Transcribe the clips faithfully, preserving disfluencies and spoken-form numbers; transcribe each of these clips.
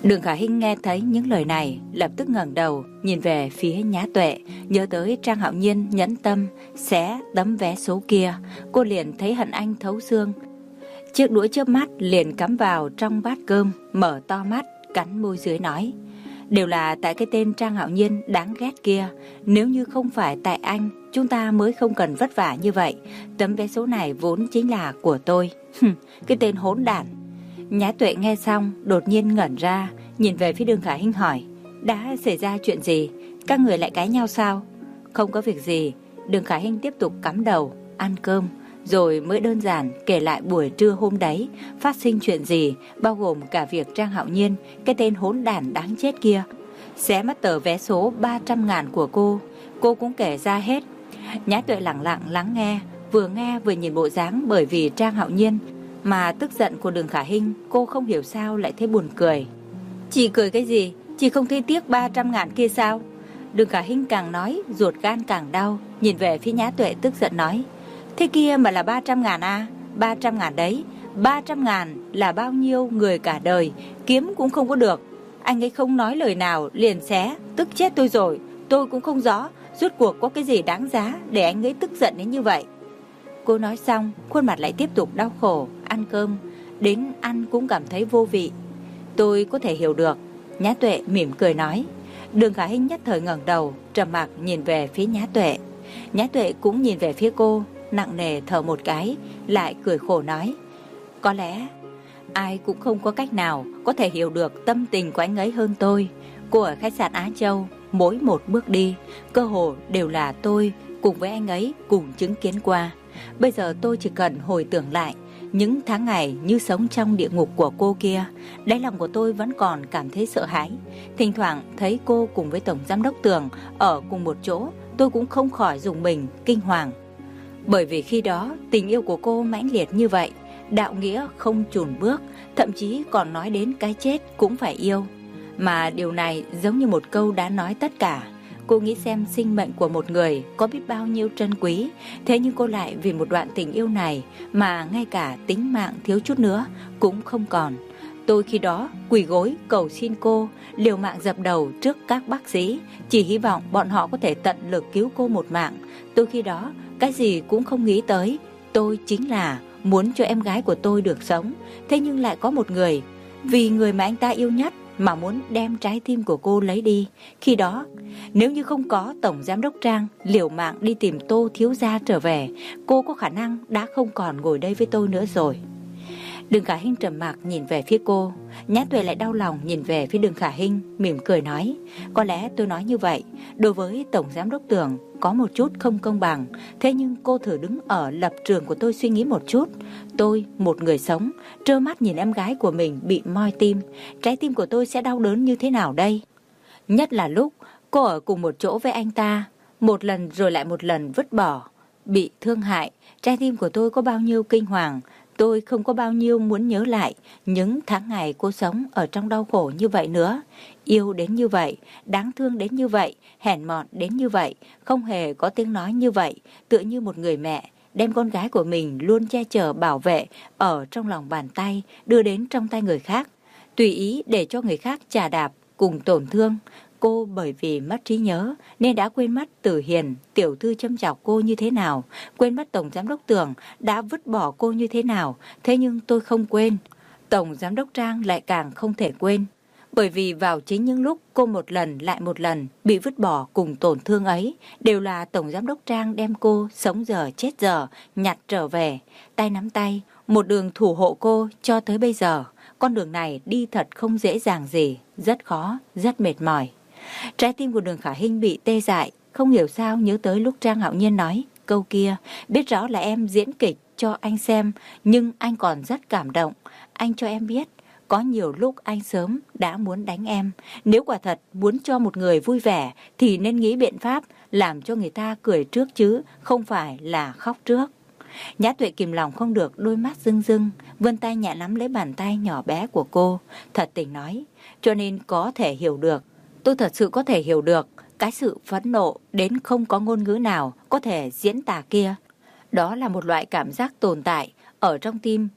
Đường Khả Hinh nghe thấy những lời này, lập tức ngẩng đầu, nhìn về phía Nhã Tuệ, nhớ tới Trang Hạo Nhiên nhẫn tâm xé tấm vé số kia, cô liền thấy hận anh thấu xương. Chiếc đũa chớp mắt liền cắm vào trong bát cơm, mở to mắt, cắn môi dưới nói: đều là tại cái tên Trang Hạo Nhiên đáng ghét kia, nếu như không phải tại anh, chúng ta mới không cần vất vả như vậy. Tấm vé số này vốn chính là của tôi. Cái tên hỗn đản. Nhã Tuệ nghe xong đột nhiên ngẩn ra, nhìn về phía Đường Khả Hinh hỏi: đã xảy ra chuyện gì? Các người lại cãi nhau sao? Không có việc gì. Đường Khả Hinh tiếp tục cắm đầu ăn cơm, rồi mới đơn giản kể lại buổi trưa hôm đấy phát sinh chuyện gì, bao gồm cả việc Trang Hạo Nhiên, cái tên hỗn đản đáng chết kia, xé mất tờ vé số ba trăm ngàn của cô. Cô cũng kể ra hết. Nhã Tuệ lặng lặng lắng nghe, vừa nghe vừa nhìn bộ dáng bởi vì Trang Hạo Nhiên mà tức giận của Đường Khả Hinh, cô không hiểu sao lại thấy buồn cười. Chị cười cái gì? Chị không thấy tiếc ba trăm ngàn kia sao? Đường Khả Hinh càng nói ruột gan càng đau, nhìn về phía Nhã Tuệ tức giận nói: thế kia mà là ba trăm ngàn à? ba trăm ngàn đấy, ba trăm ngàn là bao nhiêu người cả đời kiếm cũng không có được. Anh ấy không nói lời nào liền xé, tức chết tôi rồi. Tôi cũng không rõ rốt cuộc có cái gì đáng giá để anh ấy tức giận đến như vậy. Cô nói xong, khuôn mặt lại tiếp tục đau khổ, ăn cơm, đến ăn cũng cảm thấy vô vị. Tôi có thể hiểu được. Nhã Tuệ mỉm cười nói. Đường Khả Hinh nhất thời ngẩng đầu, trầm mặc nhìn về phía Nhã Tuệ. Nhã Tuệ cũng nhìn về phía cô, nặng nề thở một cái, lại cười khổ nói: có lẽ ai cũng không có cách nào có thể hiểu được tâm tình của anh ấy hơn tôi. Cô ở khách sạn Á Châu, mỗi một bước đi, cơ hồ đều là tôi cùng với anh ấy cùng chứng kiến qua. Bây giờ tôi chỉ cần hồi tưởng lại những tháng ngày như sống trong địa ngục của cô kia, đáy lòng của tôi vẫn còn cảm thấy sợ hãi. Thỉnh thoảng thấy cô cùng với Tổng Giám đốc Tường ở cùng một chỗ, tôi cũng không khỏi rùng mình, kinh hoàng. Bởi vì khi đó tình yêu của cô mãnh liệt như vậy, đạo nghĩa không chùn bước, thậm chí còn nói đến cái chết cũng phải yêu. Mà điều này giống như một câu đã nói tất cả. Cô nghĩ xem sinh mệnh của một người có biết bao nhiêu trân quý, thế nhưng cô lại vì một đoạn tình yêu này mà ngay cả tính mạng thiếu chút nữa cũng không còn. Tôi khi đó quỳ gối cầu xin cô, liều mạng dập đầu trước các bác sĩ, chỉ hy vọng bọn họ có thể tận lực cứu cô một mạng. Tôi khi đó cái gì cũng không nghĩ tới, tôi chính là muốn cho em gái của tôi được sống. Thế nhưng lại có một người, vì người mà anh ta yêu nhất mà muốn đem trái tim của cô lấy đi. Khi đó, nếu như không có Tổng Giám đốc Trang liều mạng đi tìm Tô thiếu gia trở về, cô có khả năng đã không còn ngồi đây với tôi nữa rồi. Đường Khả Hinh trầm mặc nhìn về phía cô. Nhã Tuệ lại đau lòng nhìn về phía Đường Khả Hinh, mỉm cười nói: có lẽ tôi nói như vậy đối với Tổng Giám đốc Tường có một chút không công bằng. Thế nhưng cô thử đứng ở lập trường của tôi suy nghĩ một chút. Tôi, một người sống, trơ mắt nhìn em gái của mình bị moi tim, trái tim của tôi sẽ đau đớn như thế nào đây? Nhất là lúc cô ở cùng một chỗ với anh ta, một lần rồi lại một lần vứt bỏ, bị thương hại, trái tim của tôi có bao nhiêu kinh hoàng. Tôi không có bao nhiêu muốn nhớ lại những tháng ngày cô sống ở trong đau khổ như vậy nữa. Yêu đến như vậy, đáng thương đến như vậy, hèn mọn đến như vậy, không hề có tiếng nói như vậy, tựa như một người mẹ đem con gái của mình luôn che chở bảo vệ ở trong lòng bàn tay, đưa đến trong tay người khác, tùy ý để cho người khác chà đạp cùng tổn thương. Cô bởi vì mất trí nhớ nên đã quên mất Tử Hiền, tiểu thư châm chọc cô như thế nào, quên mất Tổng Giám đốc Tường đã vứt bỏ cô như thế nào. Thế nhưng tôi không quên, Tổng Giám đốc Trang lại càng không thể quên. Bởi vì vào chính những lúc cô một lần lại một lần bị vứt bỏ cùng tổn thương ấy, đều là Tổng Giám đốc Trang đem cô sống giờ chết giờ nhặt trở về, tay nắm tay, một đường thủ hộ cô cho tới bây giờ. Con đường này đi thật không dễ dàng gì, rất khó, rất mệt mỏi. Trái tim của Đường Khả Hinh bị tê dại, không hiểu sao nhớ tới lúc Trang Hạo Nhiên nói câu kia: biết rõ là em diễn kịch cho anh xem, nhưng anh còn rất cảm động. Anh cho em biết, có nhiều lúc anh sớm đã muốn đánh em. Nếu quả thật muốn cho một người vui vẻ thì nên nghĩ biện pháp làm cho người ta cười trước chứ không phải là khóc trước. Nhã Tuệ kìm lòng không được, đôi mắt rưng rưng, vươn tay nhẹ nắm lấy bàn tay nhỏ bé của cô, thật tình nói: cho nên có thể hiểu được, tôi thật sự có thể hiểu được cái sự phẫn nộ đến không có ngôn ngữ nào có thể diễn tả kia. Đó là một loại cảm giác tồn tại ở trong tim,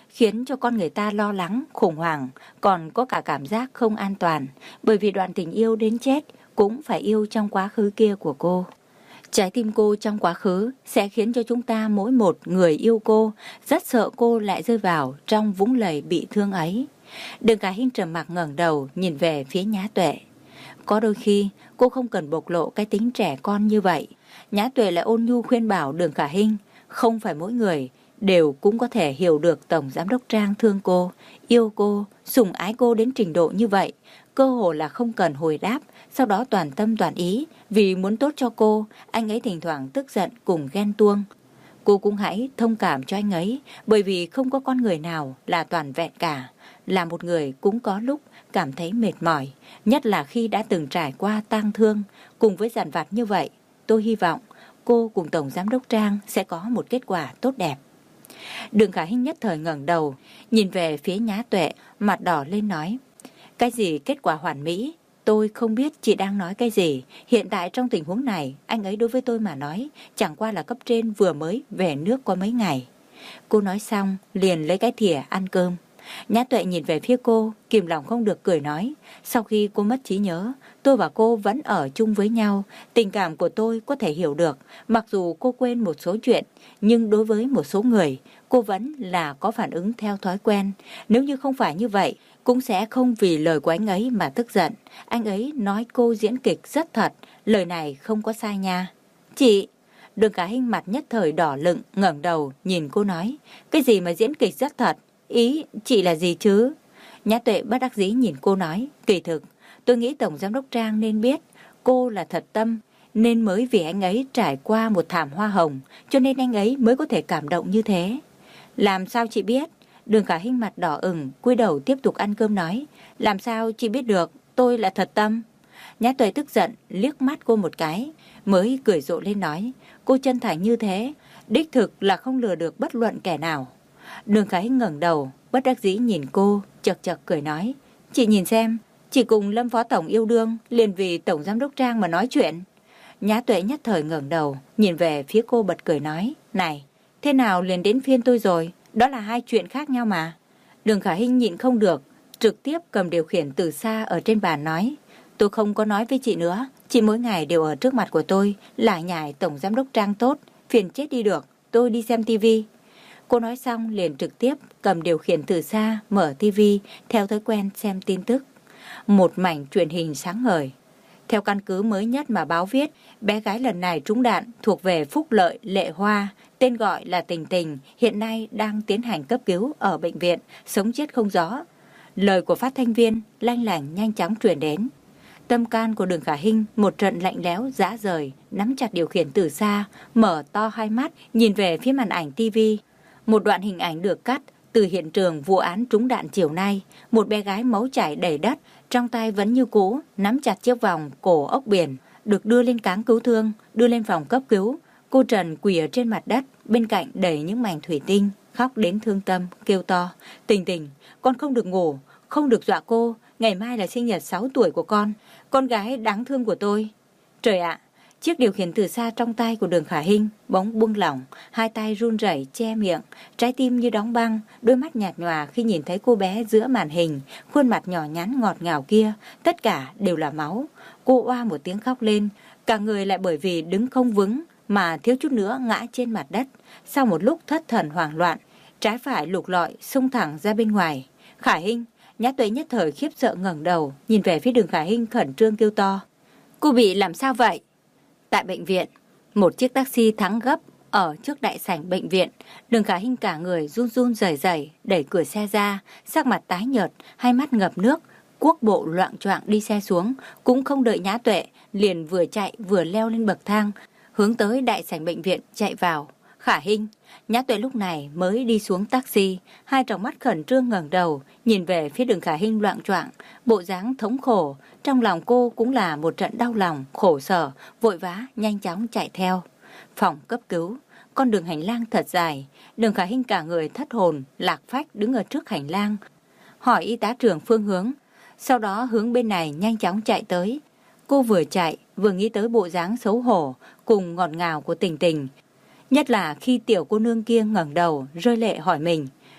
khiến cho con người ta lo lắng, khủng hoảng, còn có cả cảm giác không an toàn, bởi vì đoạn tình yêu đến chết cũng phải yêu trong quá khứ kia của cô. Trái tim cô trong quá khứ sẽ khiến cho chúng ta mỗi một người yêu cô, rất sợ cô lại rơi vào trong vũng lầy bị thương ấy. Đường Khả Hinh trầm mặc ngẩng đầu nhìn về phía Nhã Tuệ. Có đôi khi cô không cần bộc lộ cái tính trẻ con như vậy. Nhã Tuệ lại ôn nhu khuyên bảo Đường Khả Hinh, không phải mỗi người đều cũng có thể hiểu được Tổng Giám đốc Trang thương cô, yêu cô, sủng ái cô đến trình độ như vậy. Cơ hồ là không cần hồi đáp, sau đó toàn tâm toàn ý, vì muốn tốt cho cô, anh ấy thỉnh thoảng tức giận cùng ghen tuông. Cô cũng hãy thông cảm cho anh ấy, bởi vì không có con người nào là toàn vẹn cả. Là một người cũng có lúc cảm thấy mệt mỏi, nhất là khi đã từng trải qua tang thương. Cùng với dằn vặt như vậy, tôi hy vọng cô cùng Tổng Giám đốc Trang sẽ có một kết quả tốt đẹp. Đường Khả Hinh nhất thời ngẩng đầu, nhìn về phía Nhã Tuệ, mặt đỏ lên nói, cái gì kết quả hoàn mỹ? Tôi không biết chị đang nói cái gì. Hiện tại trong tình huống này, anh ấy đối với tôi mà nói, chẳng qua là cấp trên vừa mới về nước có mấy ngày. Cô nói xong, liền lấy cái thìa ăn cơm. Nhã Tuệ nhìn về phía cô, kìm lòng không được cười nói, sau khi cô mất trí nhớ, tôi và cô vẫn ở chung với nhau. Tình cảm của tôi có thể hiểu được, mặc dù cô quên một số chuyện, nhưng đối với một số người, cô vẫn là có phản ứng theo thói quen. Nếu như không phải như vậy, cũng sẽ không vì lời của anh ấy mà tức giận. Anh ấy nói cô diễn kịch rất thật, lời này không có sai nha. Chị... Đường Khả Hinh mặt nhất thời đỏ lựng, ngẩng đầu nhìn cô nói, cái gì mà diễn kịch rất thật? Ý chị là gì chứ? Nhã Tuệ bất đắc dĩ nhìn cô nói, kỳ thực tôi nghĩ Tổng Giám đốc Trang nên biết cô là thật tâm, nên mới vì anh ấy trải qua một thảm hoa hồng, cho nên anh ấy mới có thể cảm động như thế. Làm sao chị biết? Đường Khả Hinh mặt đỏ ửng, cúi đầu tiếp tục ăn cơm nói, làm sao chị biết được tôi là thật tâm? Nhã Tuệ tức giận liếc mắt cô một cái, mới cười rộ lên nói, cô chân thành như thế, đích thực là không lừa được bất luận kẻ nào. Đường Khả Hinh ngẩng đầu, bất đắc dĩ nhìn cô, chật chật cười nói, chị nhìn xem, chị cùng Lâm Phó Tổng yêu đương, liền vì Tổng Giám đốc Trang mà nói chuyện. Nhã Tuệ nhất thời ngẩng đầu, nhìn về phía cô bật cười nói, này, thế nào liền đến phiên tôi rồi, đó là hai chuyện khác nhau mà. Đường Khả Hinh nhịn không được, trực tiếp cầm điều khiển từ xa ở trên bàn nói, tôi không có nói với chị nữa, chị mỗi ngày đều ở trước mặt của tôi, lải nhải Tổng Giám đốc Trang tốt, phiền chết đi được, tôi đi xem tivi. Cô nói xong liền trực tiếp cầm điều khiển từ xa, mở tivi, theo thói quen xem tin tức. Một mảnh truyền hình sáng ngời. Theo căn cứ mới nhất mà báo viết, bé gái lần này trúng đạn thuộc về Phúc Lợi Lệ Hoa, tên gọi là Tình Tình, hiện nay đang tiến hành cấp cứu ở bệnh viện, sống chết không rõ. Lời của phát thanh viên lanh lảnh nhanh chóng truyền đến. Tâm can của Đường Khả Hinh một trận lạnh lẽo dã rời, nắm chặt điều khiển từ xa, mở to hai mắt, nhìn về phía màn ảnh tivi. Một đoạn hình ảnh được cắt từ hiện trường vụ án trúng đạn chiều nay, một bé gái máu chảy đầy đất, trong tay vẫn như cũ, nắm chặt chiếc vòng cổ ốc biển, được đưa lên cáng cứu thương, đưa lên phòng cấp cứu. Cô Trần quỳ ở trên mặt đất, bên cạnh đầy những mảnh thủy tinh, khóc đến thương tâm, kêu to, Tình Tình, con không được ngủ, không được dọa cô, ngày mai là sinh nhật sáu tuổi của con, con gái đáng thương của tôi. Trời ạ! Chiếc điều khiển từ xa trong tay của Đường Khả Hinh bỗng buông lỏng, hai tay run rẩy che miệng, trái tim như đóng băng, đôi mắt nhạt nhòa khi nhìn thấy cô bé giữa màn hình, khuôn mặt nhỏ nhắn ngọt ngào kia, tất cả đều là máu. Cô oa một tiếng khóc lên, cả người lại bởi vì đứng không vững mà thiếu chút nữa ngã trên mặt đất. Sau một lúc thất thần hoảng loạn, trái phải lục lọi xông thẳng ra bên ngoài. Khả Hinh! Nhã Tuệ nhất thời khiếp sợ ngẩng đầu, nhìn về phía Đường Khả Hinh khẩn trương kêu to, cô bị làm sao vậy? Tại bệnh viện, một chiếc taxi thắng gấp ở trước đại sảnh bệnh viện. Đường Khả Hinh cả người run run rẩy rẩy đẩy cửa xe ra, sắc mặt tái nhợt, hai mắt ngập nước, cuốc bộ loạng choạng đi xe xuống, cũng không đợi Nhã Tuệ, liền vừa chạy vừa leo lên bậc thang, hướng tới đại sảnh bệnh viện chạy vào. Khả Hinh! Nhã Tuệ lúc này mới đi xuống taxi, hai tròng mắt khẩn trương ngẩng đầu, nhìn về phía Đường Khả Hinh loạng choạng, bộ dáng thống khổ, trong lòng cô cũng là một trận đau lòng, khổ sở, vội vã nhanh chóng chạy theo. Phòng cấp cứu, con đường hành lang thật dài, Đường Khả Hinh cả người thất hồn, lạc phách đứng ở trước hành lang, hỏi y tá trưởng phương hướng, sau đó hướng bên này nhanh chóng chạy tới. Cô vừa chạy, vừa nghĩ tới bộ dáng xấu hổ cùng ngọt ngào của Tình Tình. Nhất là khi tiểu cô nương kia ngẩng đầu rơi lệ hỏi mình,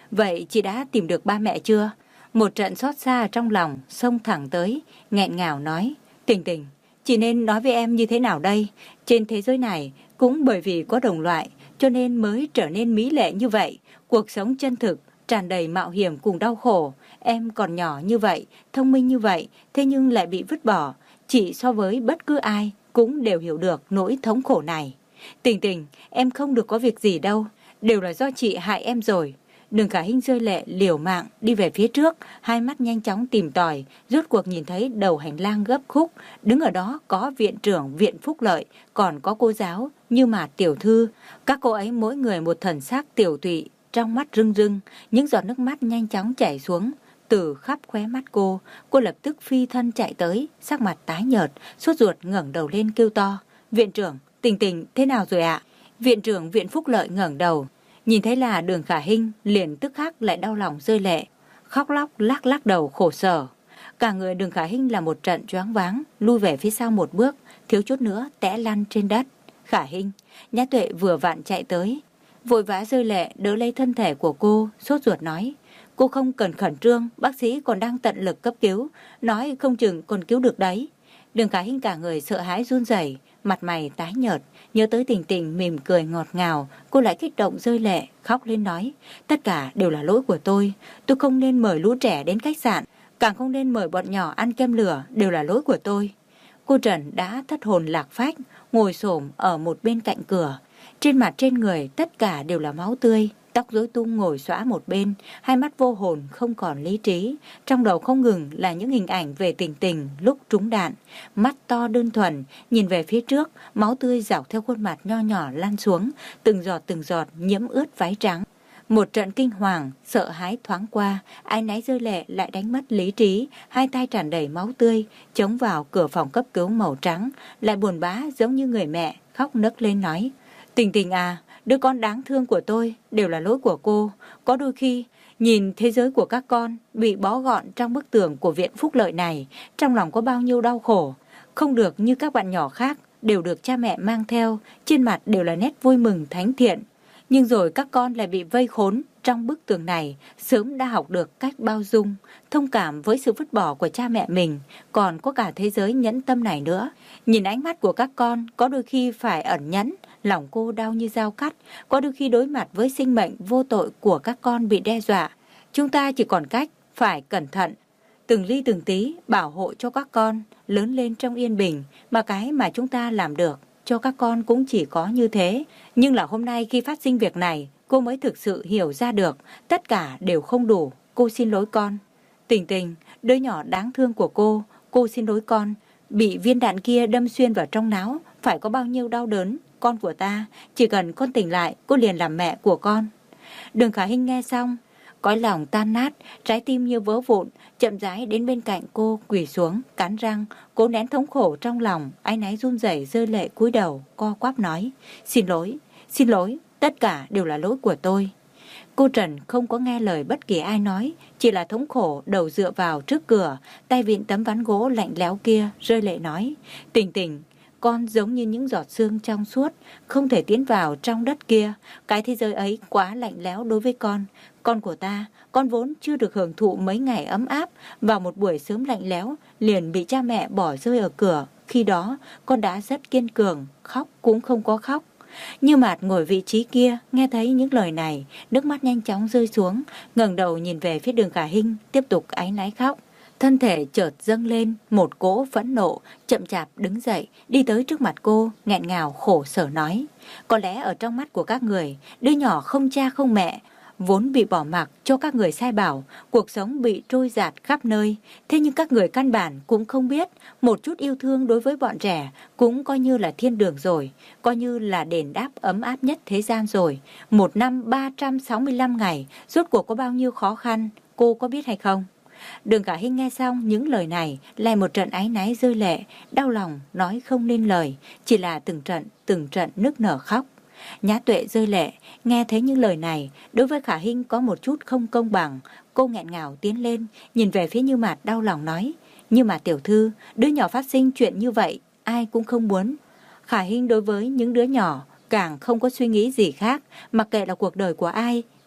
Vậy chị đã tìm được ba mẹ chưa? Một trận xót xa ở trong lòng xông thẳng tới, nghẹn ngào nói. Tình Tình, chị nên nói với em như thế nào đây? Trên thế giới này cũng bởi vì có đồng loại cho nên mới trở nên mỹ lệ như vậy. Cuộc sống chân thực, tràn đầy mạo hiểm cùng đau khổ. Em còn nhỏ như vậy, thông minh như vậy, thế nhưng lại bị vứt bỏ. Chị so với bất cứ ai cũng đều hiểu được nỗi thống khổ này. Tình Tình, em không được có việc gì đâu, đều là do chị hại em rồi. Đường Khả Hinh rơi lệ liều mạng đi về phía trước, hai mắt nhanh chóng tìm tòi, rốt cuộc nhìn thấy đầu hành lang gấp khúc, đứng ở đó có viện trưởng viện Phúc Lợi, còn có cô giáo Như Mạt tiểu thư, các cô ấy mỗi người một thần sắc tiểu tụy, trong mắt rưng rưng, những giọt nước mắt nhanh chóng chảy xuống từ khắp khóe mắt cô. Cô lập tức phi thân chạy tới, sắc mặt tái nhợt, sốt ruột ngẩng đầu lên kêu to. Viện trưởng, Tình Tình thế nào rồi ạ? Viện trưởng viện Phúc Lợi ngẩng đầu, nhìn thấy là Đường Khả Hinh, liền tức khắc lại đau lòng rơi lệ, khóc lóc lắc lắc đầu khổ sở. Cả người Đường Khả Hinh là một trận choáng váng, lui về phía sau một bước, thiếu chút nữa té lăn trên đất. Khả Hinh, Nhã Tuệ vừa vặn chạy tới, vội vã rơi lệ đỡ lấy thân thể của cô, sốt ruột nói. Cô không cần khẩn trương, bác sĩ còn đang tận lực cấp cứu, nói không chừng còn cứu được đấy. Đường Khả Hinh cả người sợ hãi run rẩy, mặt mày tái nhợt, nhớ tới Tình Tình mỉm cười ngọt ngào, cô lại kích động rơi lệ, khóc lên nói. Tất cả đều là lỗi của tôi, tôi không nên mời lũ trẻ đến khách sạn, càng không nên mời bọn nhỏ ăn kem lửa, đều là lỗi của tôi. Cô Trần đã thất hồn lạc phách, ngồi xổm ở một bên cạnh cửa. Trên mặt trên người tất cả đều là máu tươi, tóc rối tung ngồi xõa một bên, hai mắt vô hồn không còn lý trí, trong đầu không ngừng là những hình ảnh về Tình Tình lúc trúng đạn, mắt to đơn thuần, nhìn về phía trước, máu tươi dọc theo khuôn mặt nho nhỏ lan xuống, từng giọt từng giọt nhiễm ướt váy trắng. Một trận kinh hoàng, sợ hãi thoáng qua, áy náy rơi lệ lại đánh mất lý trí, hai tay tràn đầy máu tươi, chống vào cửa phòng cấp cứu màu trắng, lại buồn bã giống như người mẹ, khóc nấc lên nói. Tình Tình à, đứa con đáng thương của tôi, đều là lỗi của cô. Có đôi khi, nhìn thế giới của các con bị bó gọn trong bức tường của viện Phúc Lợi này, trong lòng có bao nhiêu đau khổ. Không được như các bạn nhỏ khác, đều được cha mẹ mang theo, trên mặt đều là nét vui mừng thánh thiện. Nhưng rồi các con lại bị vây khốn trong bức tường này, sớm đã học được cách bao dung, thông cảm với sự vứt bỏ của cha mẹ mình, còn có cả thế giới nhẫn tâm này nữa. Nhìn ánh mắt của các con, có đôi khi phải ẩn nhẫn, lòng cô đau như dao cắt, có đôi khi đối mặt với sinh mệnh vô tội của các con bị đe dọa. Chúng ta chỉ còn cách phải cẩn thận, từng ly từng tí bảo hộ cho các con lớn lên trong yên bình, mà cái mà chúng ta làm được cho các con cũng chỉ có như thế. Nhưng là hôm nay khi phát sinh việc này, cô mới thực sự hiểu ra được tất cả đều không đủ. Cô xin lỗi con. Tình Tình, đứa nhỏ đáng thương của cô, cô xin lỗi con. Bị viên đạn kia đâm xuyên vào trong não, phải có bao nhiêu đau đớn. Con của ta, chỉ cần con tỉnh lại, cô liền làm mẹ của con. Đường Khả Hinh nghe xong, cõi lòng tan nát, trái tim như vỡ vụn, chậm rãi đến bên cạnh cô, quỳ xuống, cắn răng, cố nén thống khổ trong lòng, áy náy run rẩy rơi lệ cúi đầu, co quắp nói. Xin lỗi, xin lỗi, tất cả đều là lỗi của tôi. Cô Trần không có nghe lời bất kỳ ai nói, chỉ là thống khổ đầu dựa vào trước cửa, tay vịn tấm ván gỗ lạnh lẽo kia, rơi lệ nói. Tình Tình, con giống như những giọt sương trong suốt, không thể tiến vào trong đất kia. Cái thế giới ấy quá lạnh lẽo đối với con. Con của ta, con vốn chưa được hưởng thụ mấy ngày ấm áp, vào một buổi sớm lạnh lẽo, liền bị cha mẹ bỏ rơi ở cửa. Khi đó, con đã rất kiên cường, khóc cũng không có khóc. Như Mạt ngồi vị trí kia, nghe thấy những lời này, nước mắt nhanh chóng rơi xuống, ngẩng đầu nhìn về phía Đường Khả Hinh, tiếp tục áy náy khóc. Thân thể chợt dâng lên một cỗ phẫn nộ, chậm chạp đứng dậy, đi tới trước mặt cô, nghẹn ngào khổ sở nói. Có lẽ ở trong mắt của các người, đứa nhỏ không cha không mẹ, vốn bị bỏ mặc cho các người sai bảo, cuộc sống bị trôi dạt khắp nơi. Thế nhưng các người căn bản cũng không biết, một chút yêu thương đối với bọn trẻ cũng coi như là thiên đường rồi, coi như là đền đáp ấm áp nhất thế gian rồi. Một năm ba trăm sáu mươi lăm ngày, rốt cuộc có bao nhiêu khó khăn, cô có biết hay không? Đường Khả Hinh nghe xong những lời này, lại một trận áy náy rơi lệ, đau lòng nói không nên lời, chỉ là từng trận từng trận nức nở khóc. Nhã Tuệ rơi lệ, nghe thấy những lời này, đối với Khả Hinh có một chút không công bằng. Cô nghẹn ngào tiến lên, nhìn về phía Như Mạt đau lòng nói. Như Mạt tiểu thư, đứa nhỏ phát sinh chuyện như vậy, ai cũng không muốn. Khả Hinh đối với những đứa nhỏ càng không có suy nghĩ gì khác, mặc kệ là cuộc đời của ai,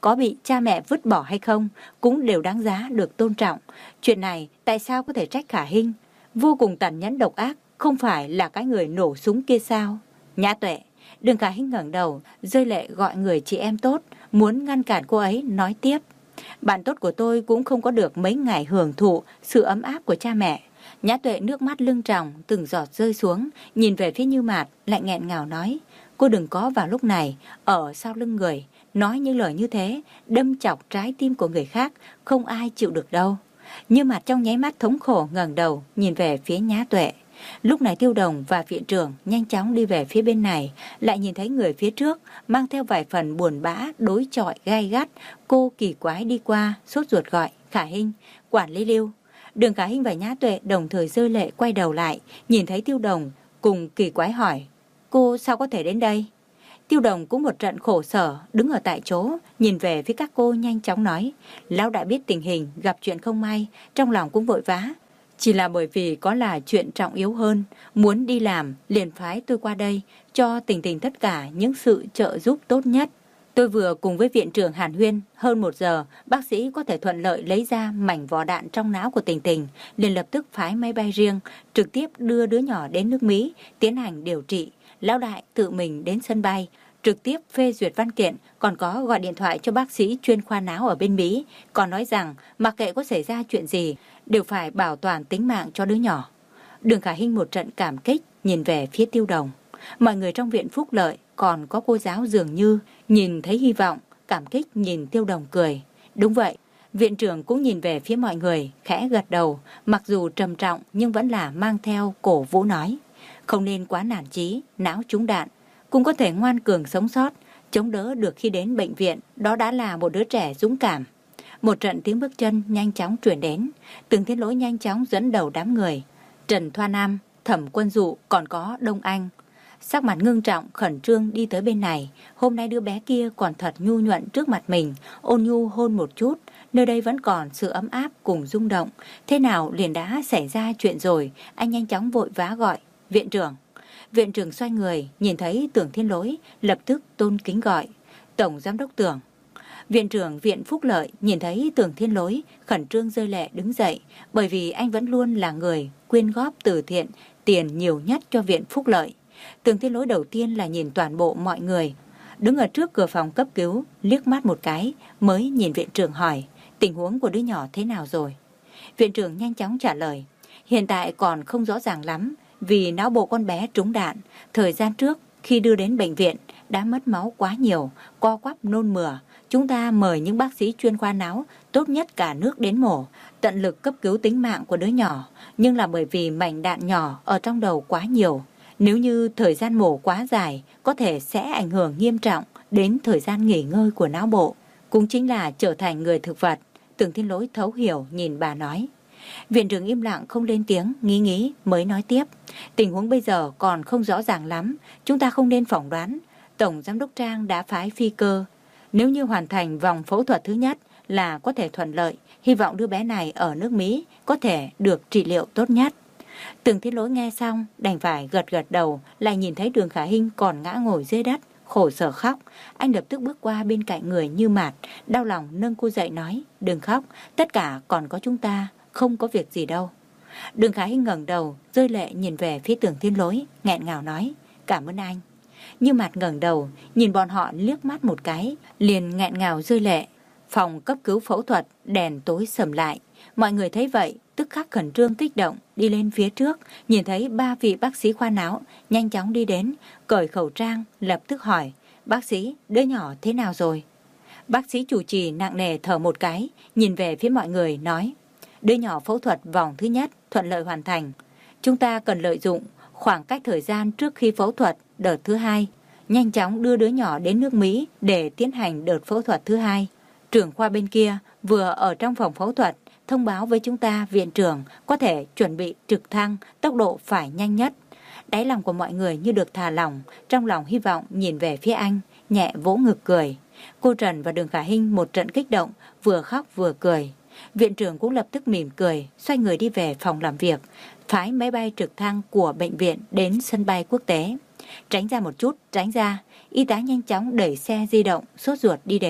có bị cha mẹ vứt bỏ hay không cũng đều đáng giá được tôn trọng. Chuyện này tại sao có thể trách Khả Hinh? Vô cùng tàn nhẫn độc ác, không phải là cái người nổ súng kia sao? Nhã Tuệ, Đường Khả Hinh ngẩng đầu, rơi lệ gọi người chị em tốt, muốn ngăn cản cô ấy nói tiếp. Bạn tốt của tôi cũng không có được mấy ngày hưởng thụ sự ấm áp của cha mẹ. Nhã Tuệ nước mắt lưng tròng, từng giọt rơi xuống, nhìn về phía Như Mạt, lại nghẹn ngào nói. Cô đừng có vào lúc này, ở sau lưng người, nói những lời như thế, đâm chọc trái tim của người khác, không ai chịu được đâu. Như Mạt trong nháy mắt thống khổ ngẩng đầu, nhìn về phía Nhã Tuệ. Lúc này Tiêu Đồng và viện trưởng nhanh chóng đi về phía bên này, lại nhìn thấy người phía trước mang theo vài phần buồn bã, đối chọi gay gắt. Cô kỳ quái đi qua, sốt ruột gọi Khả Hinh, quản lý Lưu. Đường Khả Hinh và Nhã Tuệ đồng thời rơi lệ quay đầu lại, nhìn thấy Tiêu Đồng cùng kỳ quái hỏi, cô sao có thể đến đây? Tiêu Đồng cũng một trận khổ sở, đứng ở tại chỗ, nhìn về phía các cô nhanh chóng nói, lão đã biết tình hình, gặp chuyện không may, trong lòng cũng vội vã. Chỉ là bởi vì có là chuyện trọng yếu hơn, muốn đi làm, liền phái tôi qua đây, cho Tình Tình tất cả những sự trợ giúp tốt nhất. Tôi vừa cùng với viện trưởng Hàn Huyên, hơn một giờ, bác sĩ có thể thuận lợi lấy ra mảnh vỏ đạn trong não của Tình Tình, liền lập tức phái máy bay riêng, trực tiếp đưa đứa nhỏ đến nước Mỹ, tiến hành điều trị. Lão đại tự mình đến sân bay, trực tiếp phê duyệt văn kiện, còn có gọi điện thoại cho bác sĩ chuyên khoa não ở bên Mỹ, còn nói rằng mặc kệ có xảy ra chuyện gì, đều phải bảo toàn tính mạng cho đứa nhỏ. Đường Khả Hinh một trận cảm kích, nhìn về phía Tiêu Đồng. Mọi người trong viện phúc lợi, còn có cô giáo dường như, nhìn thấy hy vọng, cảm kích nhìn Tiêu Đồng cười. Đúng vậy, viện trưởng cũng nhìn về phía mọi người, khẽ gật đầu, mặc dù trầm trọng nhưng vẫn là mang theo cổ vũ nói. Không nên quá nản chí, não trúng đạn, cũng có thể ngoan cường sống sót, chống đỡ được khi đến bệnh viện, đó đã là một đứa trẻ dũng cảm. Một trận tiếng bước chân nhanh chóng truyền đến, Từng Thiên Lỗi nhanh chóng dẫn đầu đám người. Trần Thoa Nam, Thẩm Quân Dụ, còn có Đông Anh. Sắc mặt ngưng trọng, khẩn trương đi tới bên này. Hôm nay đứa bé kia còn thật nhu nhuận trước mặt mình, ôn nhu hôn một chút. Nơi đây vẫn còn sự ấm áp cùng rung động. Thế nào liền đã xảy ra chuyện rồi, anh nhanh chóng vội vã gọi, viện trưởng. Viện trưởng xoay người, nhìn thấy Tưởng Thiên Lỗi, lập tức tôn kính gọi, Tổng Giám đốc Tưởng. Viện trưởng Viện Phúc Lợi nhìn thấy Tưởng Thiên Lỗi, khẩn trương rơi lệ đứng dậy, bởi vì anh vẫn luôn là người quyên góp từ thiện, tiền nhiều nhất cho Viện Phúc Lợi. Tưởng Thiên Lỗi đầu tiên là nhìn toàn bộ mọi người, đứng ở trước cửa phòng cấp cứu, liếc mắt một cái, mới nhìn viện trưởng hỏi, tình huống của đứa nhỏ thế nào rồi? Viện trưởng nhanh chóng trả lời, hiện tại còn không rõ ràng lắm, vì não bộ con bé trúng đạn, thời gian trước khi đưa đến bệnh viện đã mất máu quá nhiều, co quắp nôn mửa. Chúng ta mời những bác sĩ chuyên khoa não tốt nhất cả nước đến mổ, tận lực cấp cứu tính mạng của đứa nhỏ, nhưng là bởi vì mảnh đạn nhỏ ở trong đầu quá nhiều. Nếu như thời gian mổ quá dài, có thể sẽ ảnh hưởng nghiêm trọng đến thời gian nghỉ ngơi của não bộ, cũng chính là trở thành người thực vật. Tưởng Thiên Lỗi thấu hiểu nhìn bà nói. Viện trưởng im lặng không lên tiếng, nghĩ nghĩ mới nói tiếp. Tình huống bây giờ còn không rõ ràng lắm, chúng ta không nên phỏng đoán. Tổng Giám đốc Trang đã phái phi cơ. Nếu như hoàn thành vòng phẫu thuật thứ nhất là có thể thuận lợi, hy vọng đứa bé này ở nước Mỹ có thể được trị liệu tốt nhất. Tưởng Thiên Lỗi nghe xong, đành phải gật gật đầu, lại nhìn thấy Đường Khả Hinh còn ngã ngồi dưới đất, khổ sở khóc. Anh lập tức bước qua bên cạnh người Như Mạt, đau lòng nâng cô dậy nói, đừng khóc, tất cả còn có chúng ta, không có việc gì đâu. Đường Khả Hinh ngẩng đầu, rơi lệ nhìn về phía Tưởng Thiên Lỗi, nghẹn ngào nói, cảm ơn anh. Như Mạt ngẩng đầu, nhìn bọn họ liếc mắt một cái, liền nghẹn ngào rơi lệ. Phòng cấp cứu phẫu thuật, đèn tối sầm lại. Mọi người thấy vậy, tức khắc khẩn trương kích động, đi lên phía trước, nhìn thấy ba vị bác sĩ khoa não, nhanh chóng đi đến, cởi khẩu trang, lập tức hỏi, bác sĩ, đứa nhỏ thế nào rồi? Bác sĩ chủ trì nặng nề thở một cái, nhìn về phía mọi người, nói, đứa nhỏ phẫu thuật vòng thứ nhất, thuận lợi hoàn thành. Chúng ta cần lợi dụng khoảng cách thời gian trước khi phẫu thuật đợt thứ hai, nhanh chóng đưa đứa nhỏ đến nước Mỹ để tiến hành đợt phẫu thuật thứ hai. Trưởng khoa bên kia vừa ở trong phòng phẫu thuật, thông báo với chúng ta viện trưởng có thể chuẩn bị trực thăng, tốc độ phải nhanh nhất. Đáy lòng của mọi người như được thả lỏng, trong lòng hy vọng nhìn về phía anh, nhẹ vỗ ngực cười. Cô Trần và Đường Khả Hinh một trận kích động, vừa khóc vừa cười. Viện trưởng cũng lập tức mỉm cười, xoay người đi về phòng làm việc, phái máy bay trực thăng của bệnh viện đến sân bay quốc tế. Tránh ra một chút, tránh ra. Y tá nhanh chóng đẩy xe di động, sốt ruột đi đến.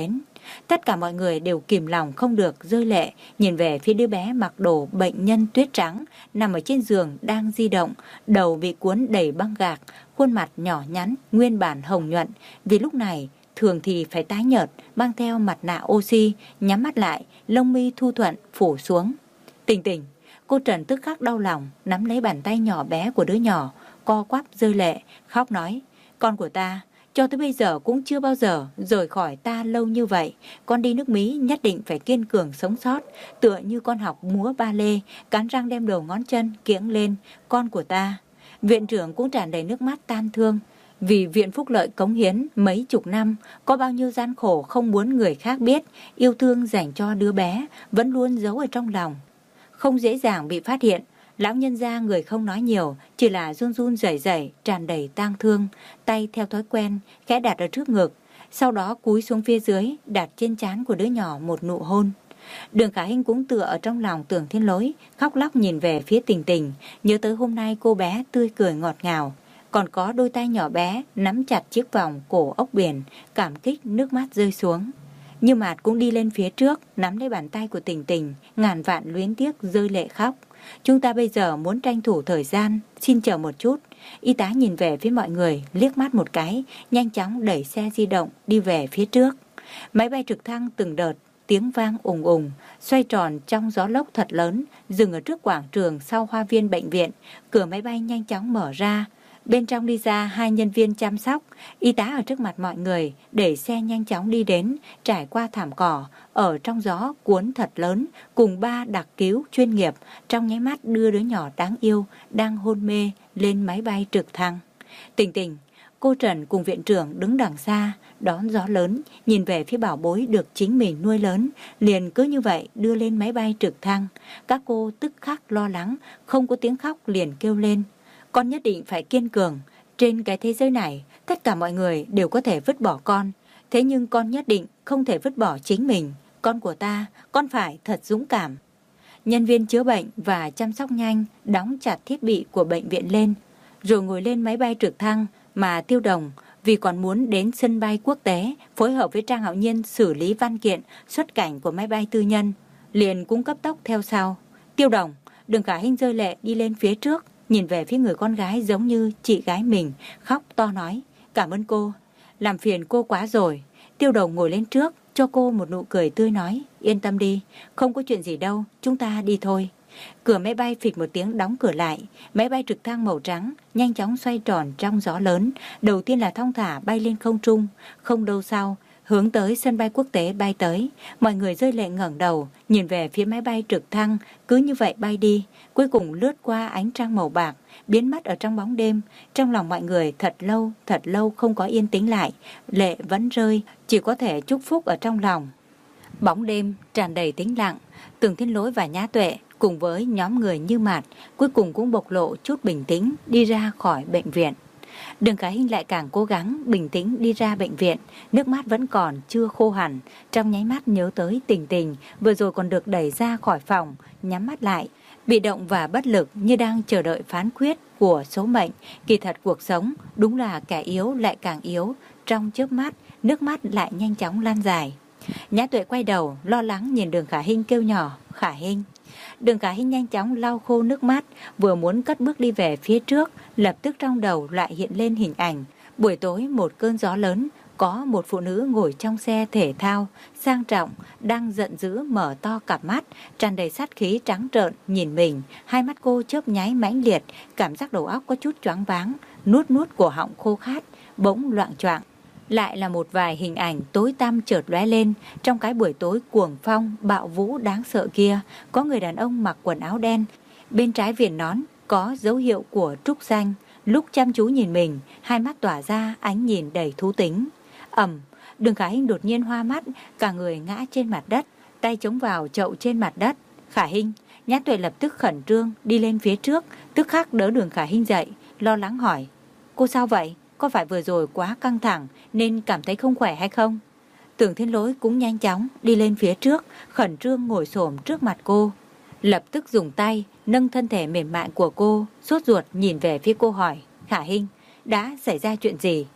Tất cả mọi người đều kìm lòng không được rơi lệ, nhìn về phía đứa bé mặc đồ bệnh nhân tuyết trắng, nằm ở trên giường đang di động, đầu bị cuốn đầy băng gạc, khuôn mặt nhỏ nhắn, nguyên bản hồng nhuận, vì lúc này thường thì phải tái nhợt, mang theo mặt nạ oxy, nhắm mắt lại, lông mi thu thuận phủ xuống. Tình Tình, cô Trần tức khắc đau lòng, nắm lấy bàn tay nhỏ bé của đứa nhỏ, co quắp rơi lệ, khóc nói: con của ta, cho tới bây giờ cũng chưa bao giờ rời khỏi ta lâu như vậy. Con đi nước Mỹ nhất định phải kiên cường sống sót, tựa như con học múa ba lê, cắn răng đem đầu ngón chân kiễng lên. Con của ta. Viện trưởng cũng tràn đầy nước mắt tan thương. Vì Viện Phúc Lợi cống hiến mấy chục năm, có bao nhiêu gian khổ không muốn người khác biết, yêu thương dành cho đứa bé vẫn luôn giấu ở trong lòng, không dễ dàng bị phát hiện. Lão nhân gia người không nói nhiều, chỉ là run run rẩy rẩy, tràn đầy tang thương, tay theo thói quen khẽ đặt ở trước ngực, sau đó cúi xuống phía dưới, đặt trên trán của đứa nhỏ một nụ hôn. Đường Khả Hinh cũng tựa ở trong lòng Tưởng Thiên Lỗi, khóc lóc nhìn về phía Tình Tình, nhớ tới hôm nay cô bé tươi cười ngọt ngào, còn có đôi tay nhỏ bé nắm chặt chiếc vòng cổ ốc biển, cảm kích nước mắt rơi xuống. Như Mạt cũng đi lên phía trước, nắm lấy bàn tay của Tình Tình, ngàn vạn luyến tiếc rơi lệ khóc. Chúng ta bây giờ muốn tranh thủ thời gian, xin chờ một chút. Y tá nhìn về phía mọi người, liếc mắt một cái, nhanh chóng đẩy xe di động đi về phía trước. Máy bay trực thăng từng đợt, tiếng vang ùng ùng, xoay tròn trong gió lốc thật lớn, dừng ở trước quảng trường sau hoa viên bệnh viện. Cửa máy bay nhanh chóng mở ra. Bên trong đi ra hai nhân viên chăm sóc. Y tá ở trước mặt mọi người, đẩy xe nhanh chóng đi đến, trải qua thảm cỏ, ở trong gió cuốn thật lớn, cùng ba đặc cứu chuyên nghiệp, trong nháy mắt đưa đứa nhỏ đáng yêu, đang hôn mê, lên máy bay trực thăng. Tình Tình, cô Trần cùng viện trưởng đứng đằng xa, đón gió lớn, nhìn về phía bảo bối được chính mình nuôi lớn, liền cứ như vậy đưa lên máy bay trực thăng. Các cô tức khắc lo lắng, không có tiếng khóc liền kêu lên: con nhất định phải kiên cường. Trên cái thế giới này, tất cả mọi người đều có thể vứt bỏ con. Thế nhưng con nhất định không thể vứt bỏ chính mình. Con của ta, con phải thật dũng cảm. Nhân viên chữa bệnh và chăm sóc nhanh đóng chặt thiết bị của bệnh viện lên, rồi ngồi lên máy bay trực thăng. Mà Tiêu Đồng, vì còn muốn đến sân bay quốc tế, phối hợp với Trang Hạo Nhiên xử lý văn kiện xuất cảnh của máy bay tư nhân, liền cũng cấp tốc theo sau. Tiêu Đồng, Đường Khả Hinh rơi lệ đi lên phía trước, nhìn về phía người con gái giống như chị gái mình, khóc to nói: cảm ơn cô, làm phiền cô quá rồi. Tiêu Đồng ngồi lên trước, cho cô một nụ cười tươi nói: yên tâm đi, không có chuyện gì đâu, chúng ta đi thôi. Cửa máy bay phịch một tiếng đóng cửa lại, máy bay trực thăng màu trắng nhanh chóng xoay tròn trong gió lớn, đầu tiên là thong thả bay lên không trung, không lâu sau hướng tới sân bay quốc tế bay tới. Mọi người rơi lệ ngẩng đầu, nhìn về phía máy bay trực thăng, cứ như vậy bay đi, cuối cùng lướt qua ánh trăng màu bạc, biến mất ở trong bóng đêm. Trong lòng mọi người thật lâu, thật lâu không có yên tĩnh lại, lệ vẫn rơi, chỉ có thể chúc phúc ở trong lòng. Bóng đêm tràn đầy tĩnh lặng, Tưởng Thiên Lỗi và Nhã Tuệ cùng với nhóm người Như Mạt cuối cùng cũng bộc lộ chút bình tĩnh đi ra khỏi bệnh viện. Đường Khả Hinh lại càng cố gắng bình tĩnh đi ra bệnh viện, nước mắt vẫn còn chưa khô hẳn, trong nháy mắt nhớ tới Tình Tình vừa rồi còn được đẩy ra khỏi phòng, nhắm mắt lại, bị động và bất lực như đang chờ đợi phán quyết của số mệnh. Kỳ thật cuộc sống đúng là kẻ yếu lại càng yếu, trong chớp mắt nước mắt lại nhanh chóng lan dài. Nhã Tuệ quay đầu lo lắng nhìn Đường Khả Hinh kêu nhỏ: Khả Hinh. Đường Khả Hinh nhanh chóng lau khô nước mắt, vừa muốn cất bước đi về phía trước, lập tức trong đầu lại hiện lên hình ảnh buổi tối một cơn gió lớn, có một phụ nữ ngồi trong xe thể thao sang trọng, đang giận dữ mở to cặp mắt tràn đầy sát khí trắng trợn nhìn mình. Hai mắt cô chớp nháy mãnh liệt, cảm giác đầu óc có chút choáng váng, nuốt nuốt cổ họng khô khát, bỗng loạng choạng. Lại là một vài hình ảnh tối tăm chợt lóe lên. Trong cái buổi tối cuồng phong bạo vũ đáng sợ kia, có người đàn ông mặc quần áo đen, bên trái viền nón có dấu hiệu của trúc xanh, lúc chăm chú nhìn mình, hai mắt tỏa ra ánh nhìn đầy thú tính. Ầm, Đường Khả Hinh đột nhiên hoa mắt, cả người ngã trên mặt đất, tay chống vào chậu trên mặt đất. Khả Hinh. Nhã Tuệ lập tức khẩn trương đi lên phía trước, tức khắc đỡ Đường Khả Hinh dậy, lo lắng hỏi: cô sao vậy? Có phải vừa rồi quá căng thẳng nên cảm thấy không khỏe hay không? Tưởng Thiên Lỗi cũng nhanh chóng đi lên phía trước, khẩn trương ngồi xổm trước mặt cô, lập tức dùng tay nâng thân thể mềm mại của cô, sốt ruột nhìn về phía cô hỏi: Khả Hinh, đã xảy ra chuyện gì?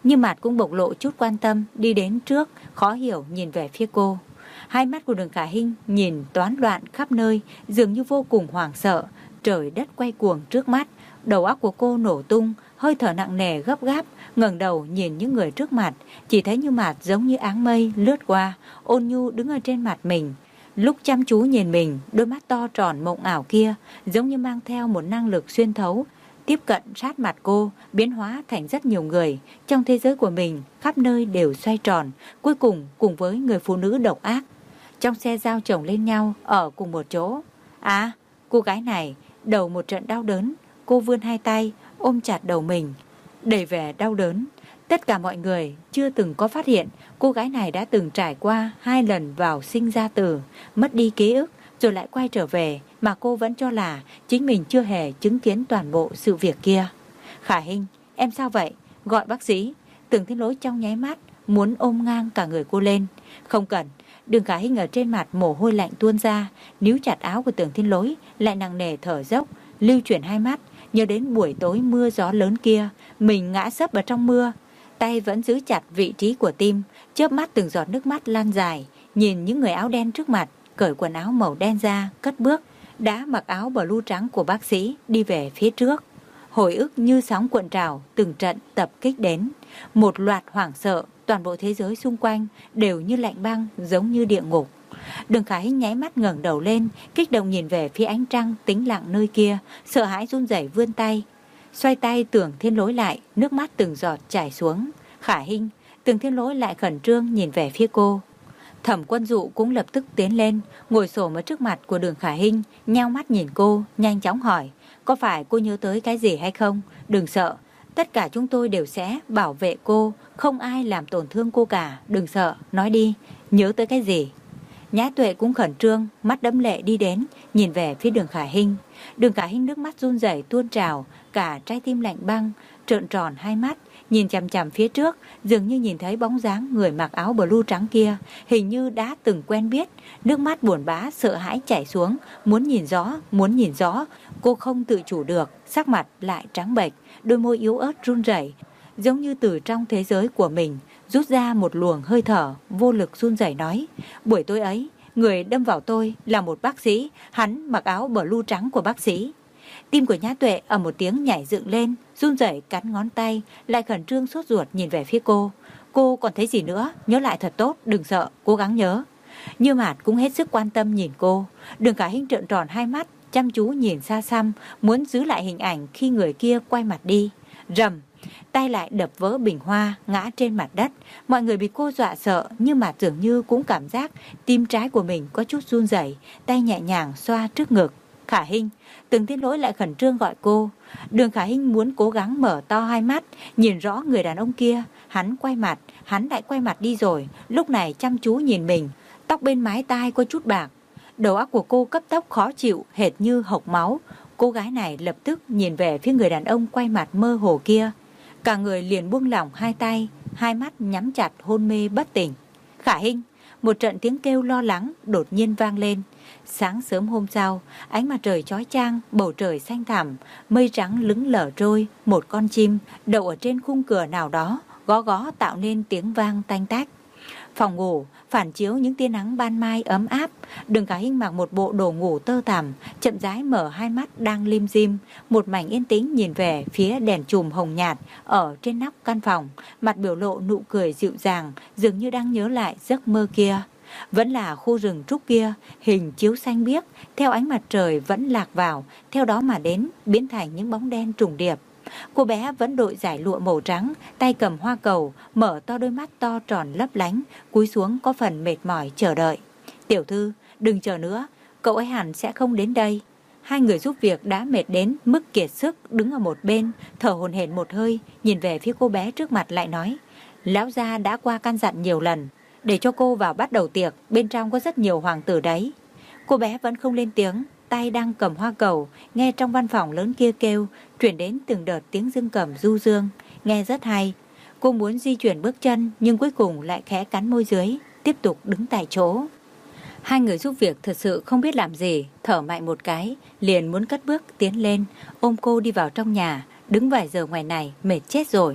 nhưng mặt cũng bộc lộ chút quan tâm, đi đến trước, khó hiểu nhìn về phía cô. Hai mắt của Đường Khả Hinh nhìn toán loạn khắp nơi, dường như vô cùng hoảng sợ. Trời đất quay cuồng trước mắt, đầu óc của cô nổ tung, hơi thở nặng nề gấp gáp, ngẩng đầu nhìn những người trước mặt, chỉ thấy như mặt giống như áng mây lướt qua, ôn nhu đứng ở trên mặt mình. Lúc chăm chú nhìn mình, đôi mắt to tròn mộng ảo kia giống như mang theo một năng lực xuyên thấu, tiếp cận sát mặt cô, biến hóa thành rất nhiều người. Trong thế giới của mình, khắp nơi đều xoay tròn, cuối cùng cùng với người phụ nữ độc ác. Trong xe giao chồng lên nhau, ở cùng một chỗ. À, cô gái này, đầu một trận đau đớn, cô vươn hai tay, ôm chặt đầu mình, đầy vẻ đau đớn. Tất cả mọi người chưa từng có phát hiện cô gái này đã từng trải qua hai lần vào sinh ra tử, mất đi ký ức, rồi lại quay trở về, mà cô vẫn cho là chính mình chưa hề chứng kiến toàn bộ sự việc kia. Khả Hinh, em sao vậy? Gọi bác sĩ. Tưởng Thiên Lỗi trong nháy mắt muốn ôm ngang cả người cô lên. Không cần. Đường Khả Hinh ở trên mặt mồ hôi lạnh tuôn ra, níu chặt áo của Tưởng Thiên Lỗi, lại nặng nề thở dốc, lưu chuyển hai mắt, nhớ đến buổi tối mưa gió lớn kia, mình ngã sấp ở trong mưa, tay vẫn giữ chặt vị trí của tim, chớp mắt từng giọt nước mắt lan dài, nhìn những người áo đen trước mặt, cởi quần áo màu đen ra, cất bước, đã mặc áo blue trắng của bác sĩ, đi về phía trước. Hồi ức như sóng cuộn trào, từng trận tập kích đến, một loạt hoảng sợ, toàn bộ thế giới xung quanh đều như lạnh băng, giống như địa ngục. Đường Khả Hinh nháy mắt ngẩng đầu lên, kích động nhìn về phía ánh trăng tĩnh lặng nơi kia, sợ hãi run rẩy vươn tay, xoay tay Tưởng Thiên Lỗi lại, nước mắt từng giọt chảy xuống. Khả Hinh, Tưởng Thiên Lỗi lại khẩn trương nhìn về phía cô. Thẩm Quân Dụ cũng lập tức tiến lên, ngồi xổm ở trước mặt của Đường Khả Hinh, nheo mắt nhìn cô, nhanh chóng hỏi, có phải cô nhớ tới cái gì hay không? Đừng sợ, tất cả chúng tôi đều sẽ bảo vệ cô, không ai làm tổn thương cô cả, đừng sợ, nói đi, nhớ tới cái gì? Nhã Tuệ cũng khẩn trương, mắt đẫm lệ đi đến, nhìn về phía Đường Khả Hinh. Đường Khả Hinh nước mắt run rẩy tuôn trào, cả trái tim lạnh băng, trợn tròn hai mắt, nhìn chằm chằm phía trước, dường như nhìn thấy bóng dáng người mặc áo blue trắng kia, hình như đã từng quen biết. Nước mắt buồn bã sợ hãi chảy xuống, muốn nhìn rõ, muốn nhìn rõ, cô không tự chủ được, sắc mặt lại trắng bệch, đôi môi yếu ớt run rẩy, giống như từ trong thế giới của mình rút ra một luồng hơi thở, vô lực run rẩy nói, buổi tối ấy, người đâm vào tôi là một bác sĩ, hắn mặc áo blue trắng của bác sĩ. Tim của Nhã Tuệ ở một tiếng nhảy dựng lên, run rẩy cắn ngón tay, lại khẩn trương sốt ruột nhìn về phía cô. Cô còn thấy gì nữa? Nhớ lại thật tốt, đừng sợ, cố gắng nhớ. Như Mạt cũng hết sức quan tâm nhìn cô. Đường Khả Hinh trợn tròn hai mắt, chăm chú nhìn xa xăm, muốn giữ lại hình ảnh khi người kia quay mặt đi. Rầm, tay lại đập vỡ bình hoa, ngã trên mặt đất. Mọi người bị cô dọa sợ, nhưng Mạt dường như cũng cảm giác tim trái của mình có chút run rẩy, tay nhẹ nhàng xoa trước ngực. Khả Hinh, Tưởng Thiên Lỗi lại khẩn trương gọi cô. Đường Khả Hinh muốn cố gắng mở to hai mắt, nhìn rõ người đàn ông kia. Hắn quay mặt, hắn lại quay mặt đi rồi, lúc này chăm chú nhìn mình, tóc bên mái tai có chút bạc. Đầu óc của cô cấp tốc khó chịu, hệt như hộc máu. Cô gái này lập tức nhìn về phía người đàn ông quay mặt mơ hồ kia. Cả người liền buông lỏng hai tay, hai mắt nhắm chặt hôn mê bất tỉnh. Khả Hinh, một trận tiếng kêu lo lắng đột nhiên vang lên. Sáng sớm hôm sau, ánh mặt trời chói chang, bầu trời xanh thẳm, mây trắng lững lờ trôi, một con chim đậu ở trên khung cửa nào đó, gó gó tạo nên tiếng vang tanh tách. Phòng ngủ phản chiếu những tia nắng ban mai ấm áp. Đường Khả Hinh mặc một bộ đồ ngủ tơ tằm, chậm rãi mở hai mắt đang lim dim, một mảnh yên tĩnh nhìn về phía đèn chùm hồng nhạt ở trên nóc căn phòng, mặt biểu lộ nụ cười dịu dàng, dường như đang nhớ lại giấc mơ kia. Vẫn là khu rừng trúc kia, hình chiếu xanh biếc, theo ánh mặt trời vẫn lạc vào, theo đó mà đến, biến thành những bóng đen trùng điệp. Cô bé vẫn đội dải lụa màu trắng, tay cầm hoa cầu, mở to đôi mắt to tròn lấp lánh, cúi xuống có phần mệt mỏi chờ đợi. Tiểu thư, đừng chờ nữa, cậu ấy hẳn sẽ không đến đây. Hai người giúp việc đã mệt đến mức kiệt sức, đứng ở một bên, thở hổn hển một hơi, nhìn về phía cô bé trước mặt lại nói, lão gia đã qua căn dặn nhiều lần, để cho cô vào bắt đầu tiệc, bên trong có rất nhiều hoàng tử đấy. Cô bé vẫn không lên tiếng, tay đang cầm hoa cầu, nghe trong văn phòng lớn kia kêu, chuyển đến từng đợt tiếng dương cầm du dương, nghe rất hay. Cô muốn di chuyển bước chân, nhưng cuối cùng lại khẽ cắn môi dưới, tiếp tục đứng tại chỗ. Hai người giúp việc thật sự không biết làm gì, thở mạnh một cái, liền muốn cất bước tiến lên, ôm cô đi vào trong nhà, đứng vài giờ ngoài này, mệt chết rồi.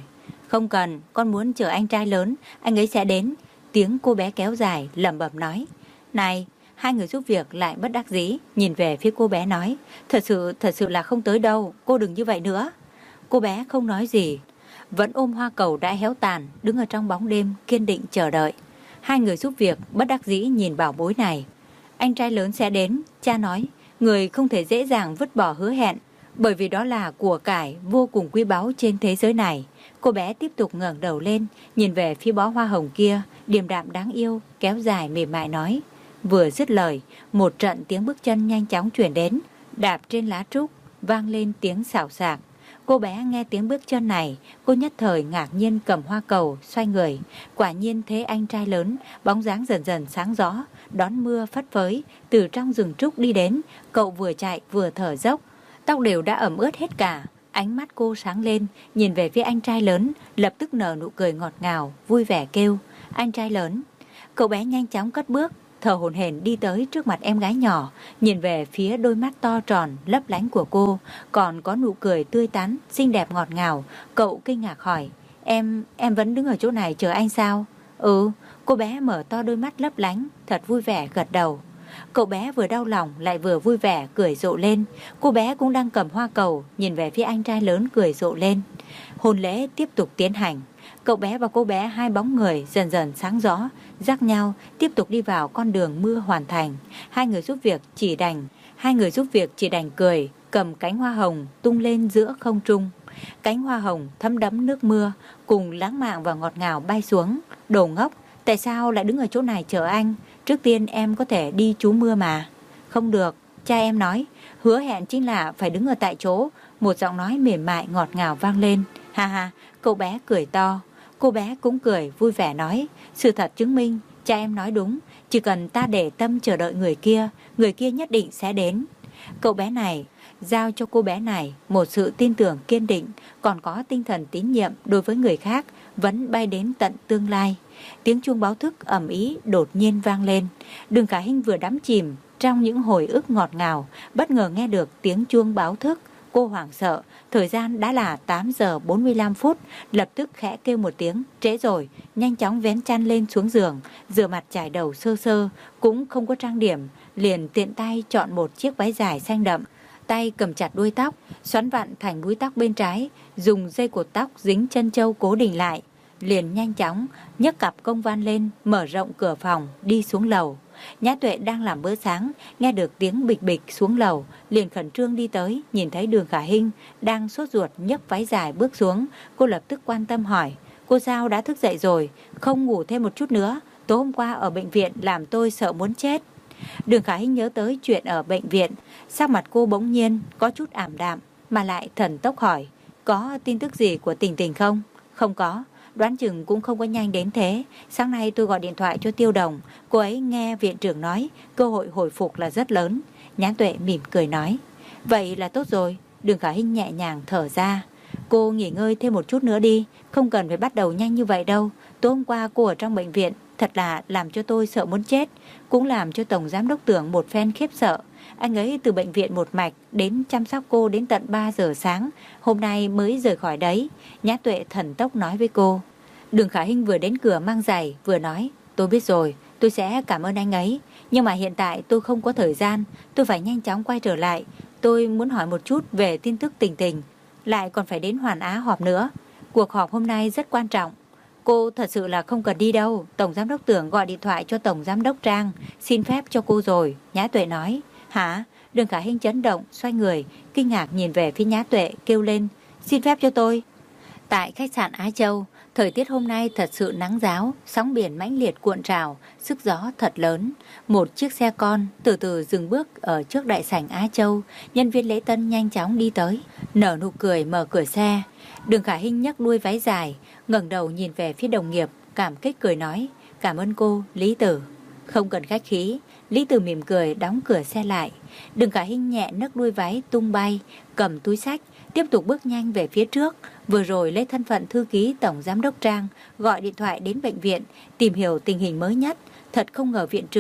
Không cần, con muốn chờ anh trai lớn, anh ấy sẽ đến. Tiếng cô bé kéo dài, lẩm bẩm nói. Này, hai người giúp việc lại bất đắc dĩ, nhìn về phía cô bé nói. Thật sự, thật sự là không tới đâu, cô đừng như vậy nữa. Cô bé không nói gì, vẫn ôm hoa cầu đã héo tàn, đứng ở trong bóng đêm, kiên định chờ đợi. Hai người giúp việc bất đắc dĩ nhìn bảo bối này. Anh trai lớn sẽ đến, cha nói. Người không thể dễ dàng vứt bỏ hứa hẹn, bởi vì đó là của cải vô cùng quý báu trên thế giới này. Cô bé tiếp tục ngẩng đầu lên, nhìn về phía bó hoa hồng kia, điềm đạm đáng yêu, kéo dài mềm mại nói. Vừa dứt lời, một trận tiếng bước chân nhanh chóng chuyển đến, đạp trên lá trúc, vang lên tiếng xào xạc. Cô bé nghe tiếng bước chân này, cô nhất thời ngạc nhiên cầm hoa cầu, xoay người. Quả nhiên thấy anh trai lớn, bóng dáng dần dần sáng rõ, đón mưa phất phới, từ trong rừng trúc đi đến. Cậu vừa chạy vừa thở dốc, tóc đều đã ẩm ướt hết cả. Ánh mắt cô sáng lên, nhìn về phía anh trai lớn, lập tức nở nụ cười ngọt ngào, vui vẻ kêu. Anh trai lớn. Cậu bé nhanh chóng cất bước, thở hổn hển đi tới trước mặt em gái nhỏ, nhìn về phía đôi mắt to tròn lấp lánh của cô, còn có nụ cười tươi tắn, xinh đẹp ngọt ngào. Cậu kinh ngạc hỏi, em, em vẫn đứng ở chỗ này chờ anh sao? Ừ, cô bé mở to đôi mắt lấp lánh, thật vui vẻ gật đầu. Cậu bé vừa đau lòng lại vừa vui vẻ cười rộ lên. Cô bé cũng đang cầm hoa cầu, nhìn về phía anh trai lớn cười rộ lên. Hôn lễ tiếp tục tiến hành. Cậu bé và cô bé hai bóng người dần dần sáng rõ, dắt nhau tiếp tục đi vào con đường mưa hoàn thành. Hai người giúp việc chỉ đành, hai người giúp việc chỉ đành cười, cầm cánh hoa hồng tung lên giữa không trung. Cánh hoa hồng thấm đẫm nước mưa, cùng lãng mạn và ngọt ngào bay xuống. Đồ ngốc, tại sao lại đứng ở chỗ này chờ anh? Trước tiên em có thể đi trú mưa mà. Không được, cha em nói, hứa hẹn chính là phải đứng ở tại chỗ. Một giọng nói mềm mại ngọt ngào vang lên. Ha ha, cậu bé cười to. Cô bé cũng cười vui vẻ nói, sự thật chứng minh, cha em nói đúng, chỉ cần ta để tâm chờ đợi người kia, người kia nhất định sẽ đến. Cậu bé này giao cho cô bé này một sự tin tưởng kiên định, còn có tinh thần tín nhiệm đối với người khác, vẫn bay đến tận tương lai. Tiếng chuông báo thức ầm ĩ đột nhiên vang lên. Đường Khả Hinh vừa đắm chìm trong những hồi ức ngọt ngào, bất ngờ nghe được tiếng chuông báo thức. Cô hoảng sợ, thời gian đã là tám giờ bốn mươi lăm phút, lập tức khẽ kêu một tiếng, trễ rồi, nhanh chóng vén chăn lên xuống giường, rửa mặt chải đầu sơ sơ, cũng không có trang điểm, liền tiện tay chọn một chiếc váy dài xanh đậm, tay cầm chặt đuôi tóc, xoắn vặn thành búi tóc bên trái, dùng dây cột tóc dính chân châu cố định lại, liền nhanh chóng nhấc cặp công văn lên, mở rộng cửa phòng, đi xuống lầu. Nhã Tuệ đang làm bữa sáng, nghe được tiếng bịch bịch xuống lầu, liền khẩn trương đi tới, nhìn thấy Đường Khả Hinh đang sốt ruột nhấc váy dài bước xuống, cô lập tức quan tâm hỏi, cô sao đã thức dậy rồi, không ngủ thêm một chút nữa, tối hôm qua ở bệnh viện làm tôi sợ muốn chết. Đường Khả Hinh nhớ tới chuyện ở bệnh viện, sắc mặt cô bỗng nhiên có chút ảm đạm, mà lại thần tốc hỏi, có tin tức gì của Tình Tình không? Không có. Đoán chừng cũng không có nhanh đến thế. Sáng nay tôi gọi điện thoại cho Tiêu Đồng, cô ấy nghe viện trưởng nói cơ hội hồi phục là rất lớn. Nhã Tuệ mỉm cười nói, vậy là tốt rồi. Đường Khả Hinh nhẹ nhàng thở ra, cô nghỉ ngơi thêm một chút nữa đi, không cần phải bắt đầu nhanh như vậy đâu. Tối hôm qua cô ở trong bệnh viện thật là làm cho tôi sợ muốn chết, cũng làm cho Tổng Giám Đốc Tưởng một phen khiếp sợ. Anh ấy từ bệnh viện một mạch đến chăm sóc cô đến tận ba giờ sáng, hôm nay mới rời khỏi đấy. Nhã Tuệ thần tốc nói với cô. Đường Khả Hinh vừa đến cửa mang giày vừa nói, tôi biết rồi, tôi sẽ cảm ơn anh ấy, nhưng mà hiện tại tôi không có thời gian, tôi phải nhanh chóng quay trở lại. Tôi muốn hỏi một chút về tin tức Tình Tình, lại còn phải đến Hoàn Á họp nữa. Cuộc họp hôm nay rất quan trọng. Cô thật sự là không cần đi đâu, Tổng Giám Đốc Tưởng gọi điện thoại cho Tổng Giám Đốc Trang, xin phép cho cô rồi. Nhã Tuệ nói. Hả? Đường Khả Hinh chấn động, xoay người, kinh ngạc nhìn về phía Nhã Tuệ, kêu lên, xin phép cho tôi. Tại khách sạn Á Châu, thời tiết hôm nay thật sự nắng ráo, sóng biển mãnh liệt cuộn trào, sức gió thật lớn. Một chiếc xe con từ từ dừng bước ở trước đại sảnh Á Châu, nhân viên lễ tân nhanh chóng đi tới, nở nụ cười mở cửa xe. Đường Khả Hinh nhấc đuôi váy dài, ngẩng đầu nhìn về phía đồng nghiệp, cảm kích cười nói, cảm ơn cô, Lý Tử. Không cần khách khí. Lý Tử mỉm cười đóng cửa xe lại. Đường Khả Hinh nhẹ nấc đuôi váy tung bay, cầm túi xách, tiếp tục bước nhanh về phía trước. Vừa rồi lấy thân phận thư ký Tổng Giám Đốc Trang gọi điện thoại đến bệnh viện tìm hiểu tình hình mới nhất. Thật không ngờ viện trưởng